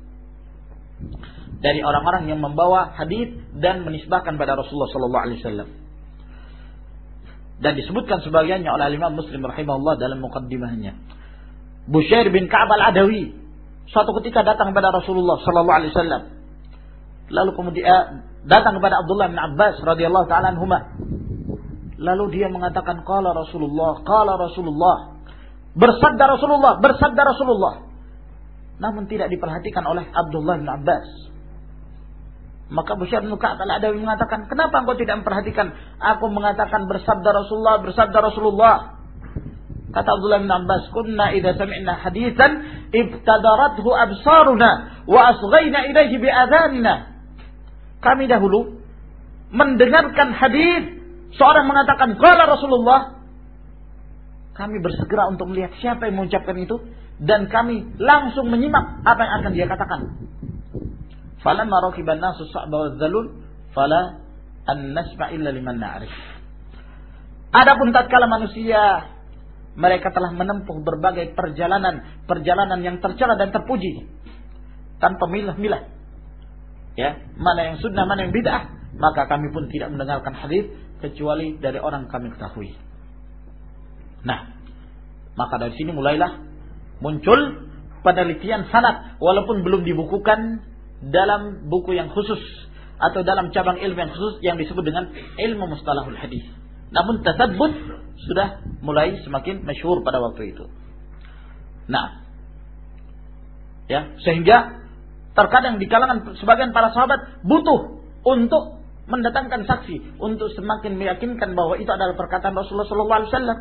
dari orang-orang yang membawa hadis dan menisbahkan pada Rasulullah sallallahu alaihi wasallam. Dan disebutkan sebagiannya oleh Imam Muslim rahimahullah dalam muqaddimahnya. Bushair bin Ka'ab al-Adawi suatu ketika datang kepada Rasulullah sallallahu alaihi wasallam. Lalu kemudian datang kepada Abdullah bin Abbas radhiyallahu taala anhuma. Lalu dia mengatakan qala Rasulullah, qala Rasulullah. Bersabda Rasulullah, bersabda Rasulullah. Namun tidak diperhatikan oleh Abdullah bin Abbas. Maka Bushair bin Ka'ab al-Adawi mengatakan, kenapa engkau tidak memperhatikan? Aku mengatakan bersabda Rasulullah, bersabda Rasulullah. Kata Abdullah bin Abbas, kunna idza sami'na haditsan ibtadarathu absaruna wa asghayna ilaihi bi'adhanina. Kami dahulu mendengarkan hadis seorang mengatakan qala Rasulullah, kami bersegera untuk melihat siapa yang mengucapkan itu, dan kami langsung menyimak apa yang akan dia katakan. Falamma raqiban nasu sa'ba wadzalul fala an nasma illa liman na'rif. Adapun tatkala manusia mereka telah menempuh berbagai perjalanan, perjalanan yang tercela dan terpuji tanpa milah-milah, ya, mana yang sunnah, mana yang bid'ah, maka kami pun tidak mendengarkan hadis kecuali dari orang kami ketahui. Nah, maka dari sini mulailah muncul penelitian sanad, walaupun belum dibukukan dalam buku yang khusus atau dalam cabang ilmu yang khusus yang disebut dengan ilmu mustalahul hadis. Namun tasabbut sudah mulai semakin masyhur pada waktu itu. Nah, ya, sehingga terkadang di kalangan sebagian para sahabat butuh untuk mendatangkan saksi untuk semakin meyakinkan bahwa itu adalah perkataan Rasulullah sallallahu alaihi wasallam.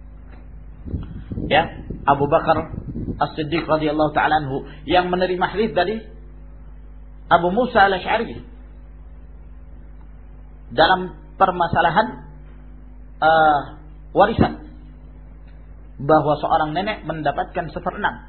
Ya, Abu Bakar As-Siddiq radhiyallahu taala anhu yang menerima hadis dari Abu Musa al-Asy'ari. dalam permasalahan uh, warisan, bahwa seorang nenek mendapatkan seperenam.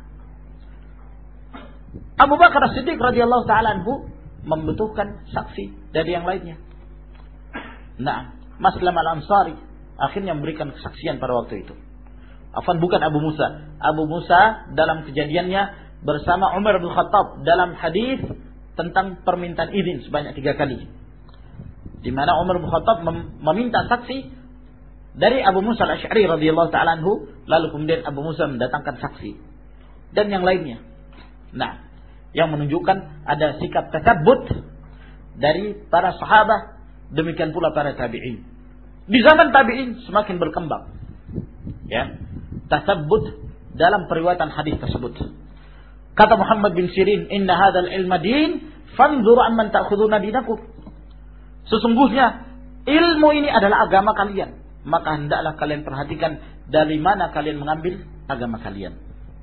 Abu Bakar As-Siddiq radhiyallahu ta'ala anhu membutuhkan saksi dari yang lainnya. Nah, Maslam Al-Ansari akhirnya memberikan kesaksian pada waktu itu. Afwan, bukan Abu Musa. Abu Musa dalam kejadiannya bersama Umar bin Khattab dalam hadis tentang permintaan izin sebanyak tiga kali, di mana Umar bin Khattab mem- meminta saksi dari Abu Musa Al-Asy'ari radhiyallahu ta'ala anhu, lalu kemudian Abu Musa mendatangkan saksi dan yang lainnya. Nah, yang menunjukkan ada sikap tasabbut dari para sahabat, demikian pula para tabi'in. Di zaman tabi'in semakin berkembang, ya, tasabbut dalam periwayatan hadis tersebut. Kata Muhammad bin Sirin, "Inna hadzal ilma din, fanzuru amman ta'khuduna dinakum." Sesungguhnya ilmu ini adalah agama kalian, maka hendaklah kalian perhatikan dari mana kalian mengambil agama kalian.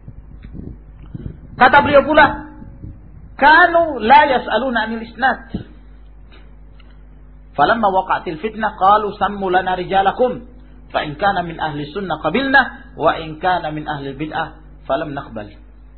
Kata beliau pula, "Kanu la yas'aluna 'anil isnad. Falamma waqa'atil fitnah qalu sammu lana rijalakum, fa in kana min ahli sunnah qabilna, wa in kana min ahli bid'ah falam naqbal."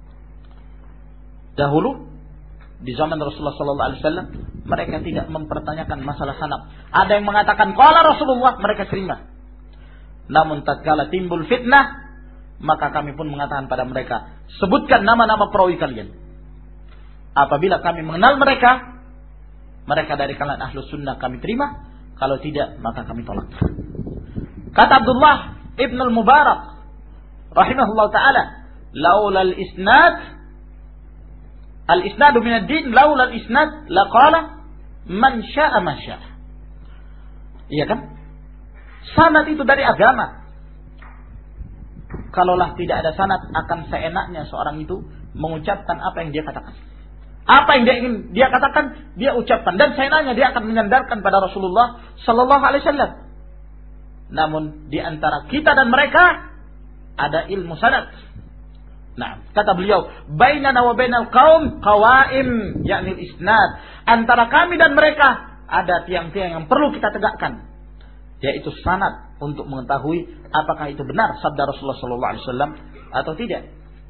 Dahulu di zaman Rasulullah sallallahu alaihi wasallam mereka tidak mempertanyakan masalah sanad. Ada yang mengatakan qala Rasulullah, mereka terima. Namun tatkala timbul fitnah, maka kami pun mengatakan pada mereka, sebutkan nama-nama perawi kalian. Apabila kami mengenal mereka, mereka dari kalangan ahlu sunnah, kami terima. Kalau tidak, maka kami tolak. Kata Abdullah ibn al-Mubarak rahimahullah ta'ala, laula al-isnad, al-isnadu min ad-din, laula al-isnad laqala man sya'a ma sya'a. Iya kan? Sanad itu dari agama. Kalaulah tidak ada sanad, akan seenaknya seorang itu mengucapkan apa yang dia katakan. Apa yang dia ingin dia katakan, dia ucapkan, dan seenaknya dia akan menyandarkan pada Rasulullah sallallahu alaihi wasallam. Namun di antara kita dan mereka ada ilmu sanad. Nah, kata beliau, bainana wa bainal qaum qawaim, yakni isnad. Antara kami dan mereka ada tiang-tiang yang perlu kita tegakkan, yaitu sanad, untuk mengetahui apakah itu benar sabda Rasulullah sallallahu alaihi wasallam atau tidak.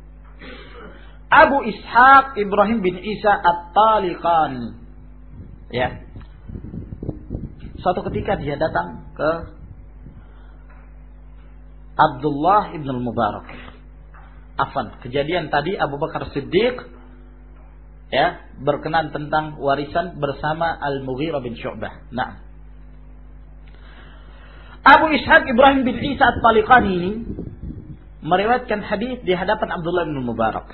Abu Ishaq Ibrahim bin Isa At-Taliqani, ya, suatu ketika dia datang ke Abdullah ibn al-Mubarak. Afan, kejadian tadi Abu Bakar Siddiq, ya, berkenan tentang warisan bersama Al-Mughirah bin Syu'bah. Nah, Abu Ishaq Ibrahim bin Isa At-Taliqani ini meriwayatkan hadis di hadapan Abdullah bin Mubarak.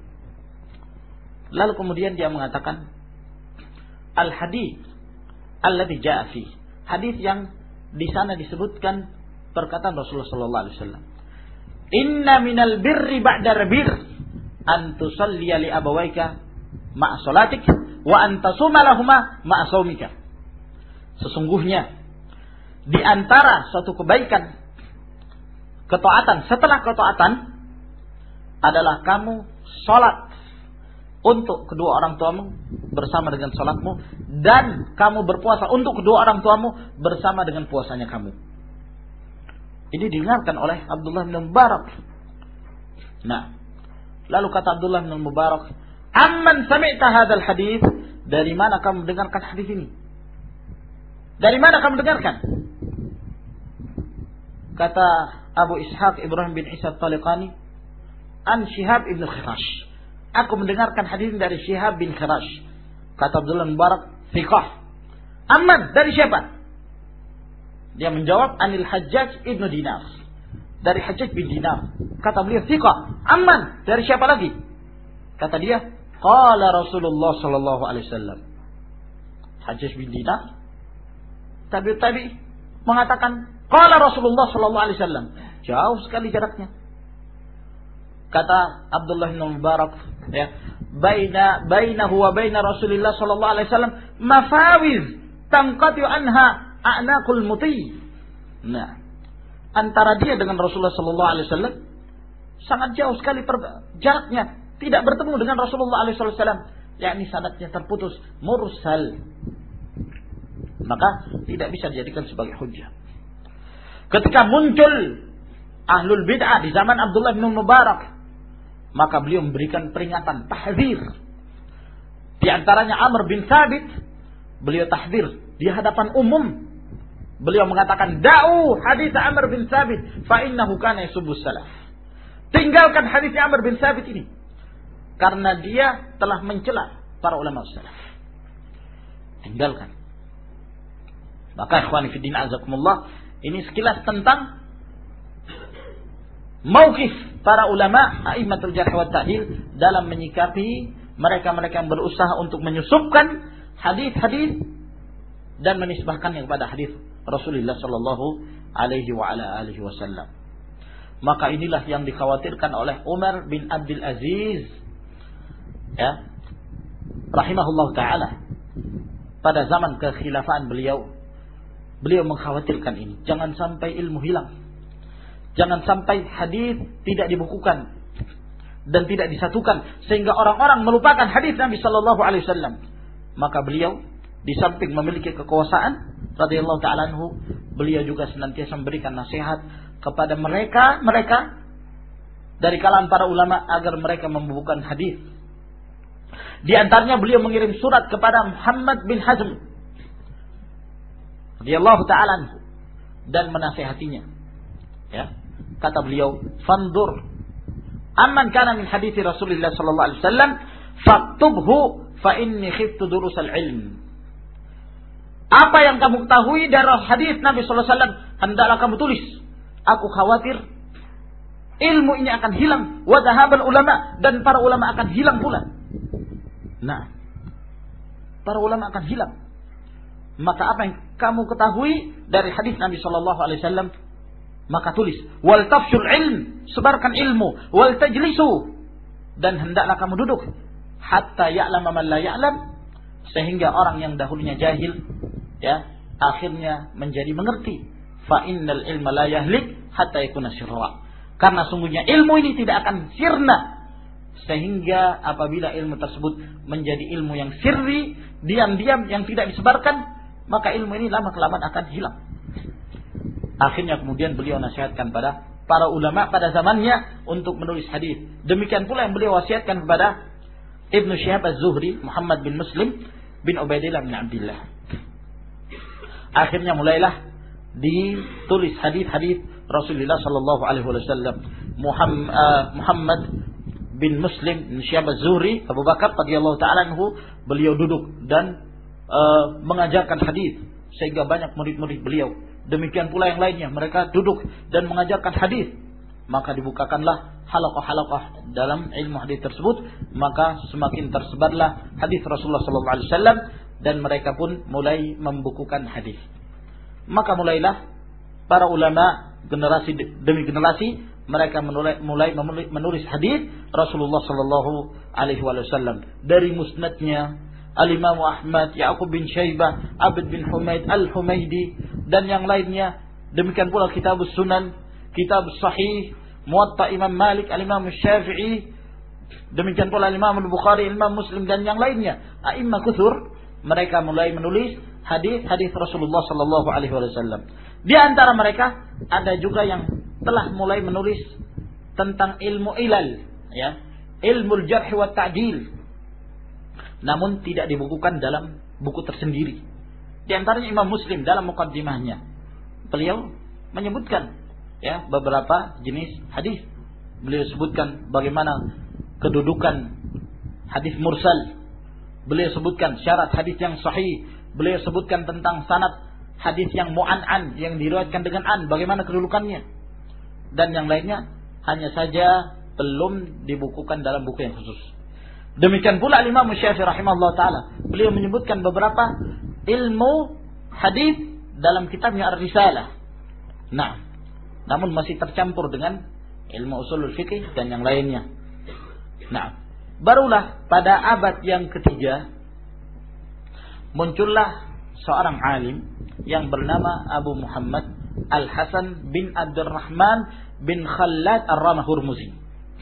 Lalu kemudian dia mengatakan, al-hadis alladzi jaa fi, hadis yang di sana disebutkan perkataan Rasulullah sallallahu alaihi wasallam, inna minal birri ba'da bir an tusalliya li abawayka ma'a salatik wa an tasuma lahuma ma'a saumika. Sesungguhnya di antara suatu kebaikan, ketaatan setelah ketaatan, adalah kamu salat untuk kedua orang tuamu bersama dengan salatmu, dan kamu berpuasa untuk kedua orang tuamu bersama dengan puasanya kamu. Ini didengarkan oleh Abdullah bin Mubarak. Nah, lalu kata Abdullah bin Mubarak, amman sami'ta hadzal hadis, dari mana kamu dengarkan hadis ini? Dari mana kamu dengarkan? Kata Abu Ishaq Ibrahim bin Isa At-Taliqani, an Syihab ibn Khirash, aku mendengarkan hadis dari Syihab bin Khirash. Kata Abdullah bin Mubarak, thiqah. Amman, dari siapa? Dia menjawab, anil Hajjaj ibn Dinar, dari Hajjaj bin Dinar. Kata beliau, thiqah. Amman, dari siapa lagi? Kata dia, qala Rasulullah sallallahu alaihi wasallam. Hajjaj bin Dinar, tabi tabi mengatakan qala Rasulullah sallallahu alaihi wasallam. Jauh sekali jaraknya. Kata Abdullah bin Mubarak, ya, baina bainahu wa baina Rasulillah sallallahu alaihi wasallam mafawiz tanqati anha a'naqul muti. Nah, antara dia dengan Rasulullah sallallahu alaihi wasallam sangat jauh sekali jaraknya, tidak bertemu dengan Rasulullah alaihi wasallam, yakni sanadnya terputus, mursal. maka tidak bisa dijadikan sebagai hujjah. Ketika muncul ahlul bid'ah di zaman Abdullah bin Mubarak, maka beliau memberikan peringatan, tahzir. Di antaranya Amr bin Thabit, beliau tahzir di hadapan umum. Beliau mengatakan, "Da'u hadits Amr bin Thabit, fa innahu kana yasubbus salaf." Tinggalkan hadits Amr bin Thabit ini, karena dia telah mencela para ulama salaf. Tinggalkan. Maka ikhwani fi din azakumullah, ini sekilas tentang mauqif para ulama a'immatul jarh wa ta'dil dalam menyikapi mereka-mereka yang berusaha untuk menyusupkan hadis-hadis dan menisbahkannya kepada hadis Rasulullah sallallahu alaihi wa ala alihi wasallam. Maka inilah yang dikhawatirkan oleh Umar bin Abdul Aziz, ya, rahimahullah taala, pada zaman kekhilafan beliau. Beliau mengkhawatirkan ini, jangan sampai ilmu hilang, jangan sampai hadis tidak dibukukan dan tidak disatukan sehingga orang-orang melupakan hadis Nabi sallallahu alaihi wasallam. Maka beliau di samping memiliki kekuasaan radhiyallahu ta'ala anhu, beliau juga senantiasa memberikan nasihat kepada mereka mereka dari kalangan para ulama agar mereka membukukan hadis. Di antaranya beliau mengirim surat kepada Muhammad bin Hazm radhiyallahu ta'ala anhu dan menasihatinya. Ya, kata beliau, "Fandur amman kana min hadithi Rasulullah sallallahu alaihi wasallam faktubhu fa inni khiftu durusal ilm." Apa yang kamu ketahui dari hadis Nabi sallallahu alaihi wasallam, hendaklah kamu tulis. Aku khawatir ilmu ini akan hilang, wa dhahabal ulama, dan para ulama akan hilang pula. Nah, para ulama akan hilang. Maka apa yang kamu ketahui dari hadis Nabi sallallahu alaihi wasallam, maka tulis. Wal tafshul ilm, sebarkan ilmu. Wal tajlisu, dan hendaklah kamu duduk. Hatta ya'lama man la ya'lam, sehingga orang yang dahulunya jahil, ya, akhirnya menjadi mengerti. Fa innal ilma la yahlik hatta yakuna sirra. Karena sungguhnya ilmu ini tidak akan sirna, sehingga apabila ilmu tersebut menjadi ilmu yang sirri, diam-diam yang tidak disebarkan, maka ilmu ini lama-kelamaan akan hilang. Akhirnya kemudian beliau nasihatkan pada para ulama pada zamannya untuk menulis hadis. Demikian pula yang beliau wasiatkan kepada Ibnu Syihab Az-Zuhri, Muhammad bin Muslim bin Ubaidillah bin Abdullah. Akhirnya mulailah ditulis hadis-hadis Rasulullah sallallahu alaihi wasallam. Muhammad bin Muslim bin Syihab Az-Zuhri, Abu Bakar radhiyallahu ta'ala anhu, beliau duduk dan uh, mengajarkan hadis sehingga banyak murid-murid beliau. Demikian pula yang lainnya, mereka duduk dan mengajarkan hadis. Maka dibukakanlah halaqah-halaqah dalam ilmu hadis tersebut, maka semakin tersebarlah hadis Rasulullah sallallahu alaihi wasallam dan mereka pun mulai membukukan hadis. Maka mulailah para ulama generasi demi generasi mereka mulai mulai menulis hadis Rasulullah sallallahu alaihi wasallam dari musnadnya Al-Imam Ahmad, Ya'qub bin Syaibah, Abd bin Humaid Al-Humaidi dan yang lainnya. Demikian pula Kitabus Sunan, Kitab Sahih, Muwatta Imam Malik, Al-Imam Syafi'i, demikian pula Al-Imam Al-Bukhari, Imam Muslim dan yang lainnya. A'immah kutsur, mereka mulai menulis hadis-hadis Rasulullah sallallahu alaihi wasallam. Di antara mereka ada juga yang telah mulai menulis tentang ilmu ilal, ya, ilmu al-jarh wa ta'dil. Namun tidak dibukukan dalam buku tersendiri. Di antaranya Imam Muslim dalam muqaddimahnya, beliau menyebutkan, ya, beberapa jenis hadis. Beliau sebutkan bagaimana kedudukan hadis mursal. Beliau sebutkan syarat hadis yang sahih. Beliau sebutkan tentang sanad hadis yang mu'an'an, yang diriwayatkan dengan an, bagaimana kedudukannya. Dan yang lainnya hanya saja belum dibukukan dalam buku yang khusus. Demikian pula Imam Syafi'i rahimahullah ta'ala, beliau menyebutkan beberapa ilmu hadis dalam kitabnya Ar-Risalah. Nah, namun masih tercampur dengan ilmu usulul fikih dan yang lainnya. Nah, barulah pada abad yang ketiga muncullah seorang alim yang bernama Abu Muhammad Al-Hasan bin Abdurrahman bin Khallad Ar-Ramah-Hurmuzi.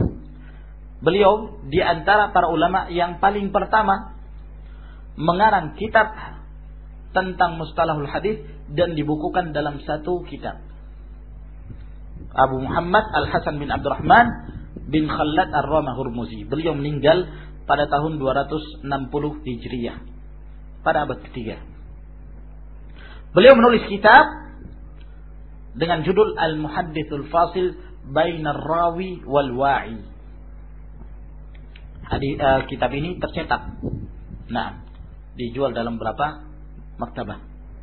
Beliau di antara para ulama yang paling pertama mengarang kitab tentang mustalahul hadis dan dibukukan dalam satu kitab. Abu Muhammad Al-Hasan bin Abdurrahman bin Khallad Ar-Ramah-Hurmuzi. Beliau meninggal pada tahun dua ratus enam puluh Hijriah, pada abad ketiga. Beliau menulis kitab dengan judul Al-Muhaddithul Fasil Bainar Rawi wal Wa'i. Hadis, uh, kitab ini tercetak. Nah, dijual dalam berapa maktabah.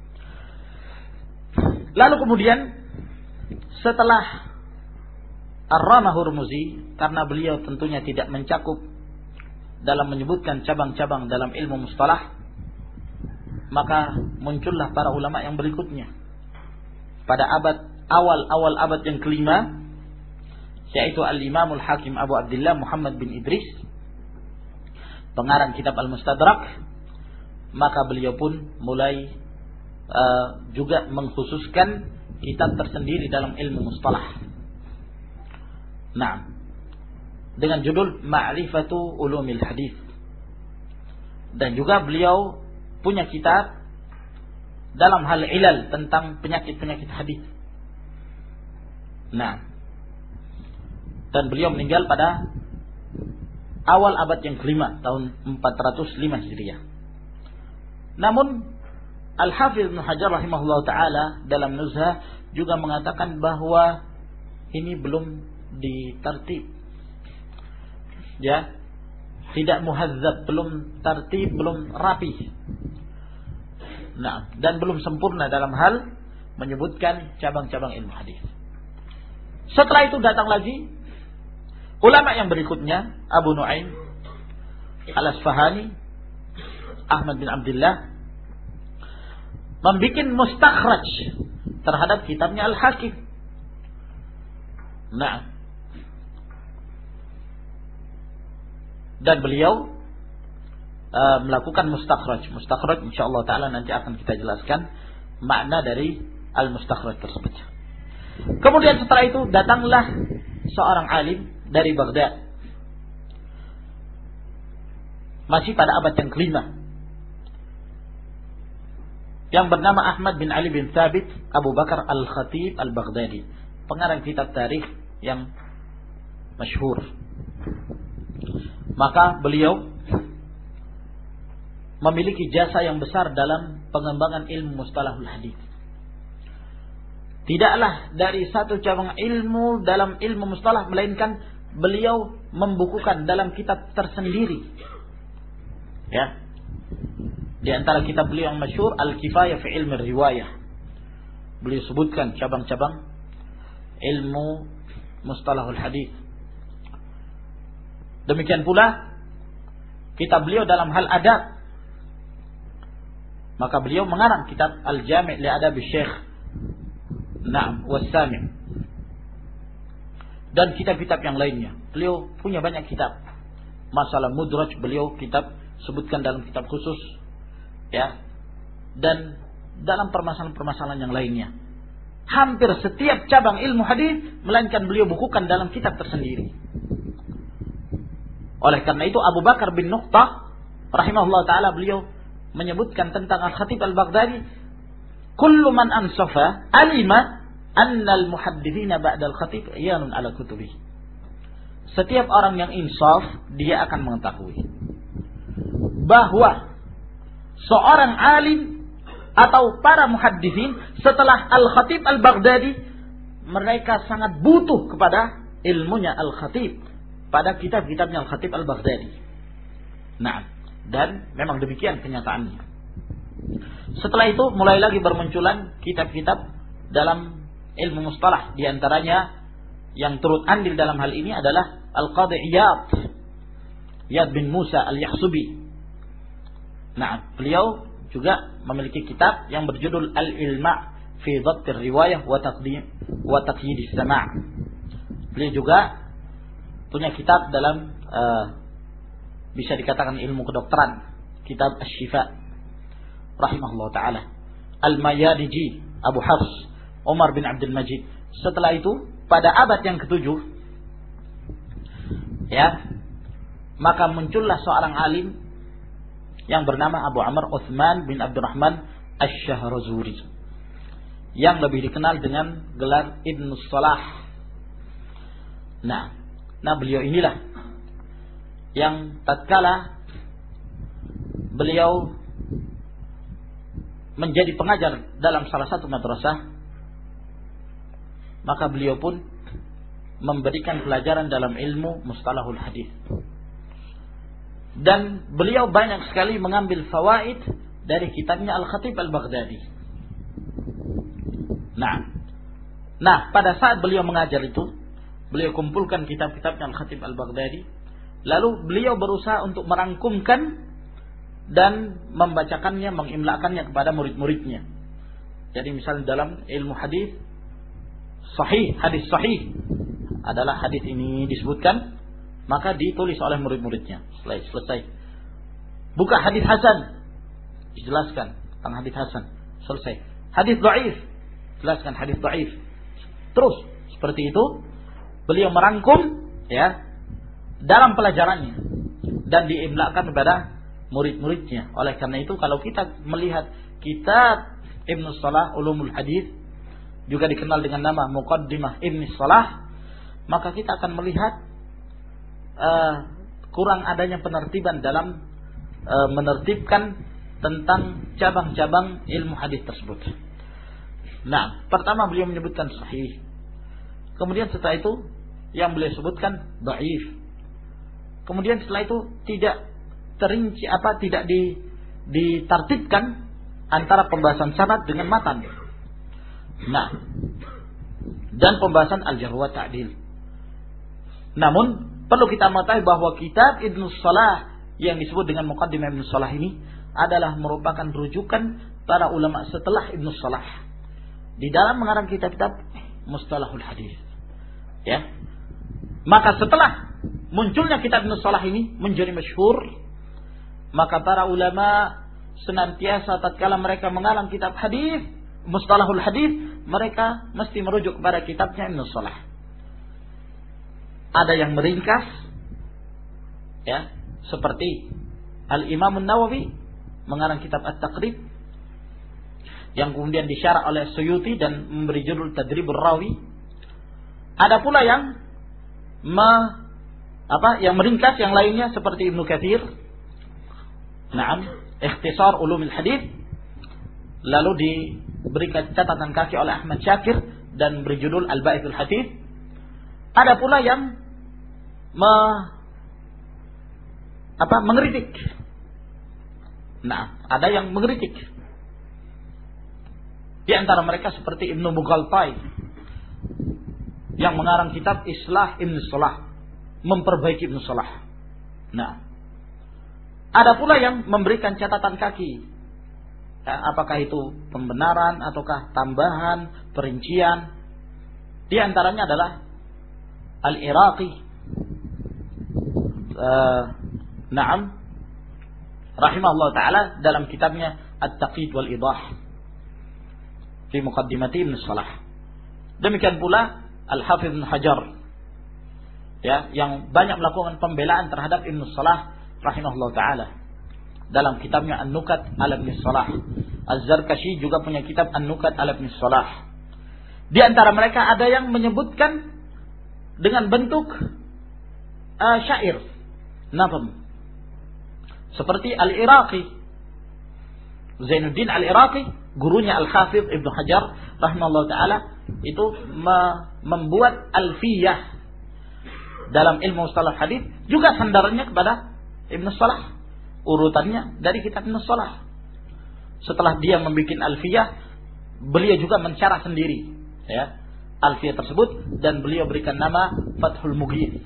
Lalu kemudian setelah Ar-Ramah-Hurmuzi, karena beliau tentunya tidak mencakup dalam menyebutkan cabang-cabang dalam ilmu mustalah, maka muncullah para ulama yang berikutnya pada abad awal-awal abad yang kelima, yaitu Al-Imamul Hakim Abu Abdullah Muhammad bin Idris, pengarang kitab Al-Mustadrak. Maka beliau pun mulai uh, juga mengkhususkan kitab tersendiri dalam ilmu mustalah. Nah, dengan judul Ma'rifatu Ulumil Hadis. Dan juga beliau punya kitab dalam hal ilal tentang penyakit-penyakit hadis. Nah, dan beliau meninggal pada awal abad yang kelima, tahun empat ratus lima Hijriah. Namun Al-Hafidz Ibnu Hajar rahimahullah ta'ala dalam Nuzhah juga mengatakan bahwa ini belum ditertib, ya, tidak muhazzab, belum tertib, belum rapi. Nah, dan belum sempurna dalam hal menyebutkan cabang-cabang ilmu hadis. Setelah itu datang lagi ulama yang berikutnya, Abu Nu'aim Al-Asfahani, Ahmad bin Abdullah, membikin mustakhraj terhadap kitabnya Al-Hakim. Nah, dan beliau uh, melakukan mustakhraj. Mustakhraj insyaallah taala nanti akan kita jelaskan makna dari al-mustakhraj tersebut. Kemudian setelah itu datanglah seorang alim dari Baghdad, masih pada abad yang kelima, yang bernama Ahmad bin Ali bin Thabit Abu Bakar Al-Khatib Al-Baghdadi, pengarang kitab tarikh yang masyhur. Maka beliau memiliki jasa yang besar dalam pengembangan ilmu mustalahul hadis. Tidaklah dari satu cabang ilmu dalam ilmu mustalah, melainkan beliau membukukan dalam kitab tersendiri. Ya. Di antara kitab beliau yang masyhur Al-Kifayah fi Ilmi Riwayah, beliau sebutkan cabang-cabang ilmu mustalahul hadis. Demikian pula kitab beliau dalam hal adab, maka beliau mengarang kitab Al-Jami' li Adab Syekh Na'am was-Sami', dan kitab-kitab yang lainnya. Beliau punya banyak kitab. Masalah mudraj beliau kitab sebutkan dalam kitab khusus, ya, dan dalam permasalahan-permasalahan yang lainnya. Hampir setiap cabang ilmu hadis melainkan beliau bukukan dalam kitab tersendiri. Oleh karena itu Abu Bakar bin Nuqtah rahimahullah ta'ala beliau menyebutkan tentang Al-Khatib Al-Baghdadi, kullu man ansafa alima anna al-muhaddithina ba'da al-khatib iyanun ala kutubi. Setiap orang yang insaf, dia akan mengetahui bahwa seorang alim atau para muhaddithin setelah Al-Khatib Al-Baghdadi, mereka sangat butuh kepada ilmunya Al-Khatib pada kitab-kitabnya Al-Khatib Al-Baghdadi. Nah, dan memang demikian kenyataannya. Setelah itu mulai lagi bermunculan kitab-kitab dalam ilmu mustalah. Di antaranya yang turut andil dalam hal ini adalah Al-Qadhi Iyad, Iyad bin Musa Al-Yahsubi. Nah, beliau juga memiliki kitab yang berjudul Al-Ilma' fi Dhabtir Riwayah wa Taqdim wa Taqyid As-Sama'. Beliau juga punya kitab dalam uh, bisa dikatakan ilmu kedokteran, kitab Asy-Syifa rahimahullah taala. Al-Mayadiji Abu Hafs Umar bin Abdul Majid. Setelah itu pada abad yang ketujuh, ya, maka muncullah seorang alim yang bernama Abu Amr Uthman bin Abdurrahman Asy-Syahrazuri, yang lebih dikenal dengan gelar Ibnu Salah. Nah, nah beliau inilah yang tatkala beliau menjadi pengajar dalam salah satu madrasah, maka beliau pun memberikan pelajaran dalam ilmu mustalahul hadis. Dan beliau banyak sekali mengambil fawaid dari kitabnya Al-Khatib Al-Baghdadi. Nah, nah pada saat beliau mengajar itu, beliau kumpulkan kitab-kitabnya Al-Khatib Al-Baghdadi, lalu beliau berusaha untuk merangkumkan dan membacakannya, mengimlakannya kepada murid-muridnya. Jadi misalnya dalam ilmu hadis, sahih, hadis sahih adalah hadis ini disebutkan, maka ditulis oleh murid-muridnya. Selesai, selesai. Buka hadis hasan, dijelaskan tentang hadis hasan. Selesai. Hadis dhaif, jelaskan hadis dhaif. Terus seperti itu beliau merangkum ya dalam pelajarannya dan diimlakan kepada murid-muridnya. Oleh karena itu kalau kita melihat kitab Ibnu Salah Ulumul Hadis, juga dikenal dengan nama Muqaddimah Ibnu Salah, maka kita akan melihat uh, kurang adanya penertiban dalam uh, menertibkan tentang cabang-cabang ilmu hadis tersebut. Nah, pertama beliau menyebutkan sahih. Kemudian setelah itu yang beliau sebutkan dhaif. Kemudian setelah itu tidak terinci apa tidak di, ditartibkan antara pembahasan sanad dengan matan. Nah, dan pembahasan al-jarh wa ta'dil. Namun perlu kita mengetahui bahwa kitab Ibnu Salah yang disebut dengan Muqaddimah Ibnu Salah ini adalah merupakan rujukan para ulama setelah Ibnu Salah di dalam mengarang kitab-kitab mustalahul hadis. Ya. Maka setelah munculnya kitab Ibnu Salah ini menjadi masyhur, maka para ulama senantiasa tatkala mereka mengarang kitab hadis, mustalahul hadis, mereka mesti merujuk kepada kitabnya Ibnu Salah. Ada yang meringkas ya, seperti Al-Imam An-Nawawi mengarang kitab At-Taqrib yang kemudian disyarah oleh Suyuti dan memberi judul Tadribur Rawi. Ada pula yang me, apa yang meringkas yang lainnya seperti Ibnu Katsir, Naam, Ikhtisar Ulumul Hadis, lalu diberikan catatan kaki oleh Ahmad Syakir dan berjudul Al-Ba'ithul Hadis. Ada pula yang me, apa mengkritik. Nah, ada yang mengkritik. Di antara mereka seperti Ibnu Mughaltai yang mengarang kitab Islah Ibnu Salah, memperbaiki Ibnu Salah. Nah, ada pula yang memberikan catatan kaki. Ya, apakah itu pembenaran ataukah tambahan, perincian. Di antaranya adalah Al-Iraqi. Uh, Naam. Rahimahullah ta'ala dalam kitabnya At-Taqid wal Idah fi Muqaddimati Ibnu Salah. Demikian pula Al-Hafidh Ibnu Hajar. Ya, yang banyak melakukan pembelaan terhadap Ibnu Salah rahimahullah ta'ala dalam kitabnya An-Nukat ala Ibnu Salah. Az-Zarkashi juga punya kitab An-Nukat ala Ibnu Salah. Di antara mereka ada yang menyebutkan dengan bentuk uh, syair, nazm, seperti Al-Iraqi, Zainuddin Al-Iraqi, gurunya Al-Hafidh Ibnu Hajar rahimahullah ta'ala, itu me- membuat alfiyah dalam ilmu mustalah hadis, juga sandarannya kepada Ibnu Salah, urutannya dari kitab Ibnu Salah. Setelah dia membuat alfiyah, beliau juga mensyarah sendiri ya alfiyah tersebut dan beliau berikan nama Fathul Mughith.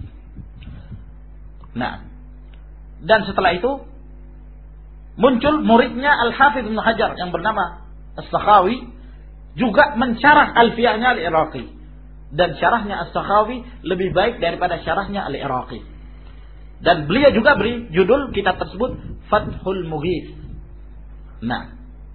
Nah, dan setelah itu muncul muridnya Al-Hafidh Ibnu Hajar yang bernama As-Sakhawi, juga mensyarah alfiyahnya Al-Iraqi, dan syarahnya As-Sakhawi lebih baik daripada syarahnya Al-Iraqi. Dan beliau juga beri judul kitab tersebut Fathul Mughith. Nah,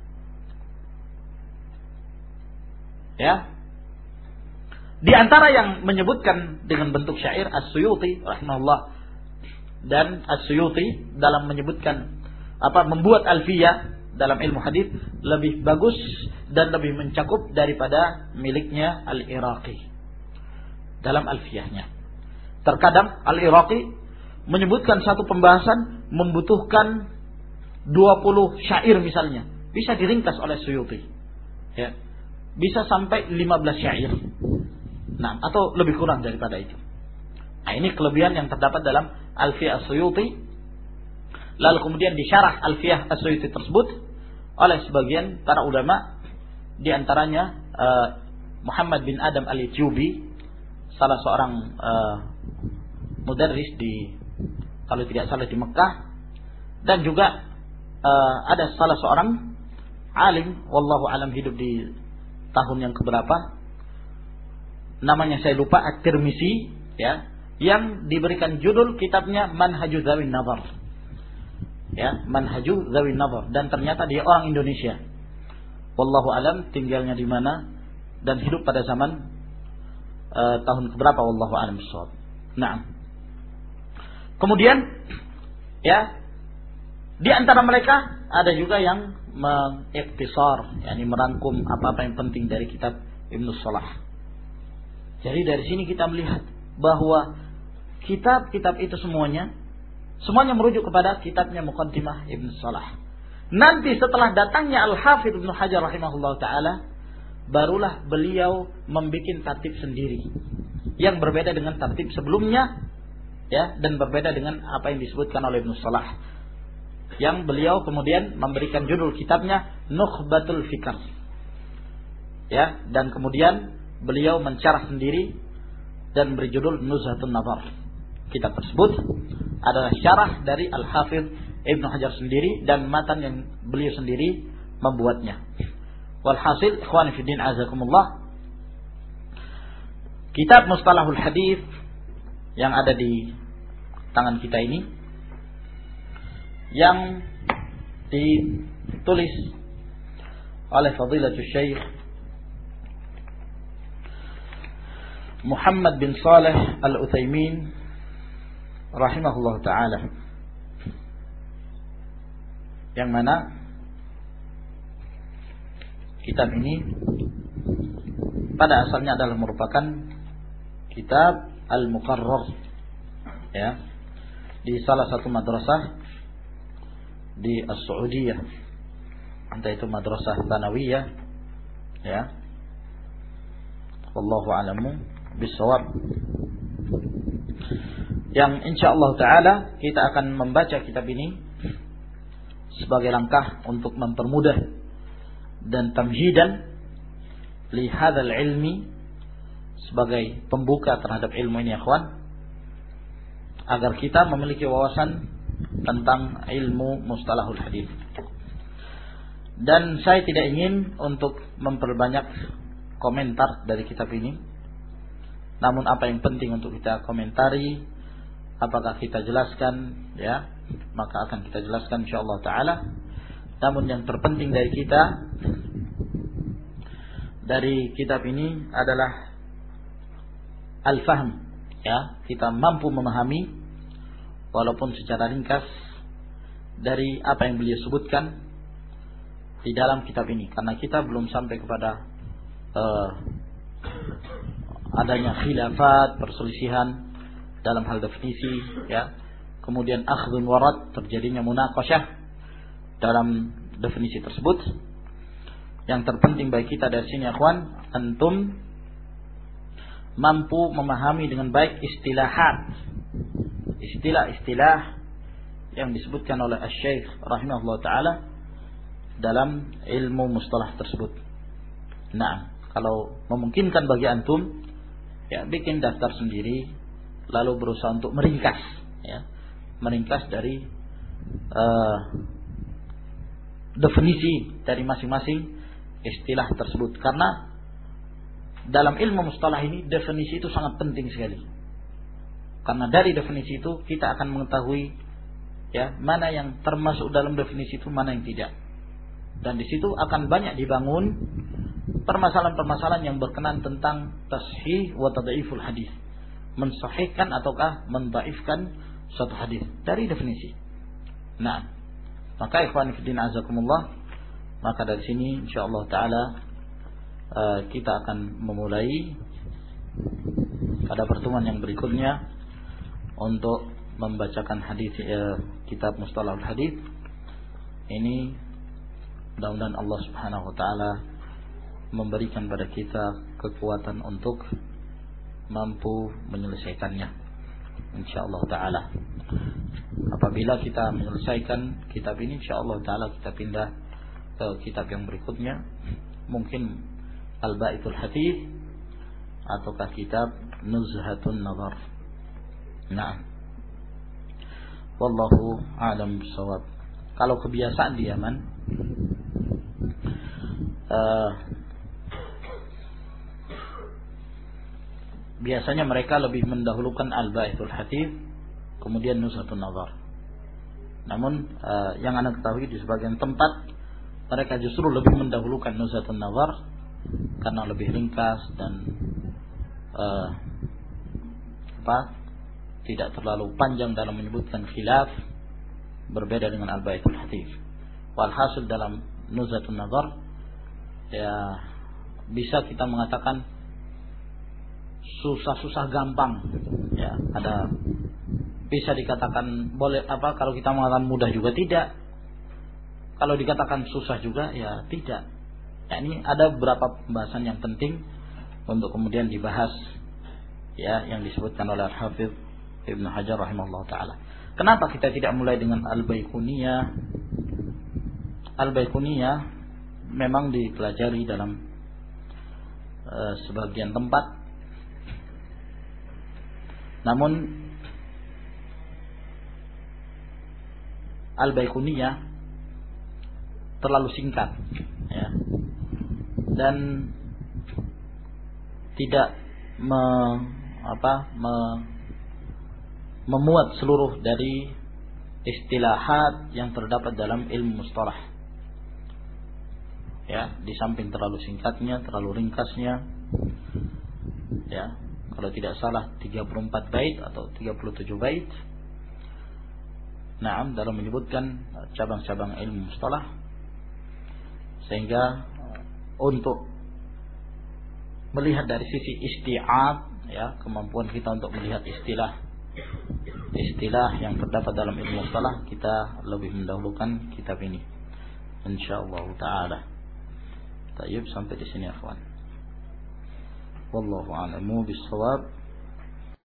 ya, di antara yang menyebutkan dengan bentuk syair As-Suyuti rahimahullah, dan As-Suyuti dalam menyebutkan apa membuat alfiyah dalam ilmu hadis lebih bagus dan lebih mencakup daripada miliknya Al-Iraqi dalam Alfiyahnya. Terkadang Al-Iraqi menyebutkan satu pembahasan membutuhkan dua puluh syair misalnya, bisa diringkas oleh Suyuti, ya, bisa sampai lima belas syair, nah, atau lebih kurang daripada itu. Nah, ini kelebihan yang terdapat dalam Alfiyah As-Suyuti. Lalu kemudian disyarah Alfiyah As-Suyuti tersebut oleh sebagian para ulama, di antaranya uh, Muhammad bin Adam Al-Ethiopi, salah seorang uh, mudarris di, kalau tidak salah, di Mekah, dan juga uh, ada salah seorang alim, wallahu alam, hidup di tahun yang keberapa, namanya saya lupa, At-Tirmizi, ya, yang diberikan judul kitabnya Manhaju Dzawin Nazar, ya, Manhaju Dzawin Nazar, dan ternyata dia orang Indonesia, wallahu alam, tinggalnya di mana dan hidup pada zaman uh, tahun keberapa, wallahu alam bissawab. Nah, kemudian, ya, di antara mereka ada juga yang mengiktisar, yakni merangkum apa-apa yang penting dari kitab Ibnu Salah. Jadi dari sini kita melihat bahwa kitab-kitab itu semuanya semuanya merujuk kepada kitabnya Muqaddimah Ibnu Salah. Nanti setelah datangnya Al-Hafidz Ibnu Hajar rahimahullah taala, barulah beliau membuat tartib sendiri yang berbeda dengan tartib sebelumnya, ya, dan berbeda dengan apa yang disebutkan oleh Ibnu Salah, yang beliau kemudian memberikan judul kitabnya Nukhbatul Fikr, ya, dan kemudian beliau mensyarah sendiri dan beri judul Nuzhatun Nazar. Kitab tersebut adalah syarah dari Al-Hafidz Ibnu Hajar sendiri dan matan yang beliau sendiri membuatnya. Walhasil, ikhwani fi din azakumullah, kitab Mustalahul Hadis yang ada di tangan kita ini, yang ditulis oleh Fadilatul Syekh Muhammad bin Saleh Al-Utsaimin rahimahullah ta'ala, yang mana kitab ini pada asalnya adalah merupakan kitab Al-Muqarrar, ya, di salah satu madrasah di As-Saudiyah, entah itu madrasah Tsanawiyah, ya, wallahu a'lamu bissawab, yang insyaallah taala kita akan membaca kitab ini sebagai langkah untuk mempermudah dan tamhidan li hadzal ilmi, sebagai pembuka terhadap ilmu ini, ya kawan, agar kita memiliki wawasan tentang ilmu mustalahul hadis. Dan saya tidak ingin untuk memperbanyak komentar dari kitab ini, namun apa yang penting untuk kita komentari, apakah kita jelaskan, ya, maka akan kita jelaskan insyaallah taala. Namun yang terpenting dari kita dari kitab ini adalah al-fahm, ya, kita mampu memahami walaupun secara ringkas dari apa yang beliau sebutkan di dalam kitab ini, karena kita belum sampai kepada uh, adanya khilafat, perselisihan dalam hal definisi, ya, kemudian akhdun warad, terjadinya munaqasyah dalam definisi tersebut. Yang terpenting bagi kita dari sini, akhwan, antum mampu memahami dengan baik istilahat, istilah-istilah yang disebutkan oleh Asy-Syaikh rahimahullah taala dalam ilmu mustalah tersebut. Nah, kalau memungkinkan bagi antum, ya, bikin daftar sendiri, lalu berusaha untuk meringkas, ya, meringkas dari uh, definisi dari masing-masing istilah tersebut, karena dalam ilmu mustalah ini definisi itu sangat penting sekali, karena dari definisi itu kita akan mengetahui, ya, mana yang termasuk dalam definisi itu, mana yang tidak, dan di situ akan banyak dibangun permasalahan-permasalahan yang berkenaan tentang tashih wa tad'iful hadis, mensahihkan ataukah mendhaifkan suatu hadis dari definisi. Nah, maka ikhwan fillah azakumullah, Maka dari sini insyaallah taala uh, kita akan memulai pada pertemuan yang berikutnya untuk membacakan hadis uh, kitab Mustalahul Hadis ini. Mudah-mudahan Allah Subhanahu wa taala memberikan pada kita kekuatan untuk mampu menyelesaikannya insyaallah taala. Apabila kita menyelesaikan kitab ini insyaallah taala kita pindah ke kitab yang berikutnya, mungkin Al-Baitul Hadis ataukah kitab Nuzhatun Nazar. Nah, wallahu a'lam bishawab. Kalau kebiasaan di Yaman, uh, biasanya mereka lebih mendahulukan Al-Baitul Hadis kemudian Nuzhatun Nazar. Namun uh, yang Anda ketahui di sebagian tempat mereka justru lebih mendahulukan Nuzhatun Nazar karena lebih ringkas dan uh, apa tidak terlalu panjang dalam menyebutkan khilaf, berbeda dengan Al-Baitul Hadis. Walhasil dalam Nuzhatun Nazar ya bisa kita mengatakan susah-susah gampang ya, ada bisa dikatakan boleh apa kalau kita mengatakan mudah juga tidak, kalau dikatakan susah juga ya tidak. Ya, ini ada beberapa pembahasan yang penting untuk kemudian dibahas ya yang disebutkan oleh Al-Hafidz Ibnu Hajar rahimahullah taala. Kenapa kita tidak mulai dengan Al-Baiquniyah? Al-Baiquniyah memang dipelajari dalam uh, sebagian tempat. Namun Al-Baiquniyah terlalu singkat ya, dan tidak me, apa, me, memuat seluruh dari istilahat yang terdapat dalam ilmu mustalah. Ya, di samping terlalu singkatnya, terlalu ringkasnya, ya, kalau tidak salah tiga puluh empat bait atau tiga puluh tujuh bait. Naam, dalam menyebutkan cabang-cabang ilmu mustalah, sehingga untuk melihat dari sisi isti'ab ya, kemampuan kita untuk melihat istilah istilah yang terdapat dalam ilmu mustalah, kita lebih mendahulukan kitab ini insyaallah taala. Tayyib, sampai di sini akhwan. Wallahu a'lamu bis-shawab.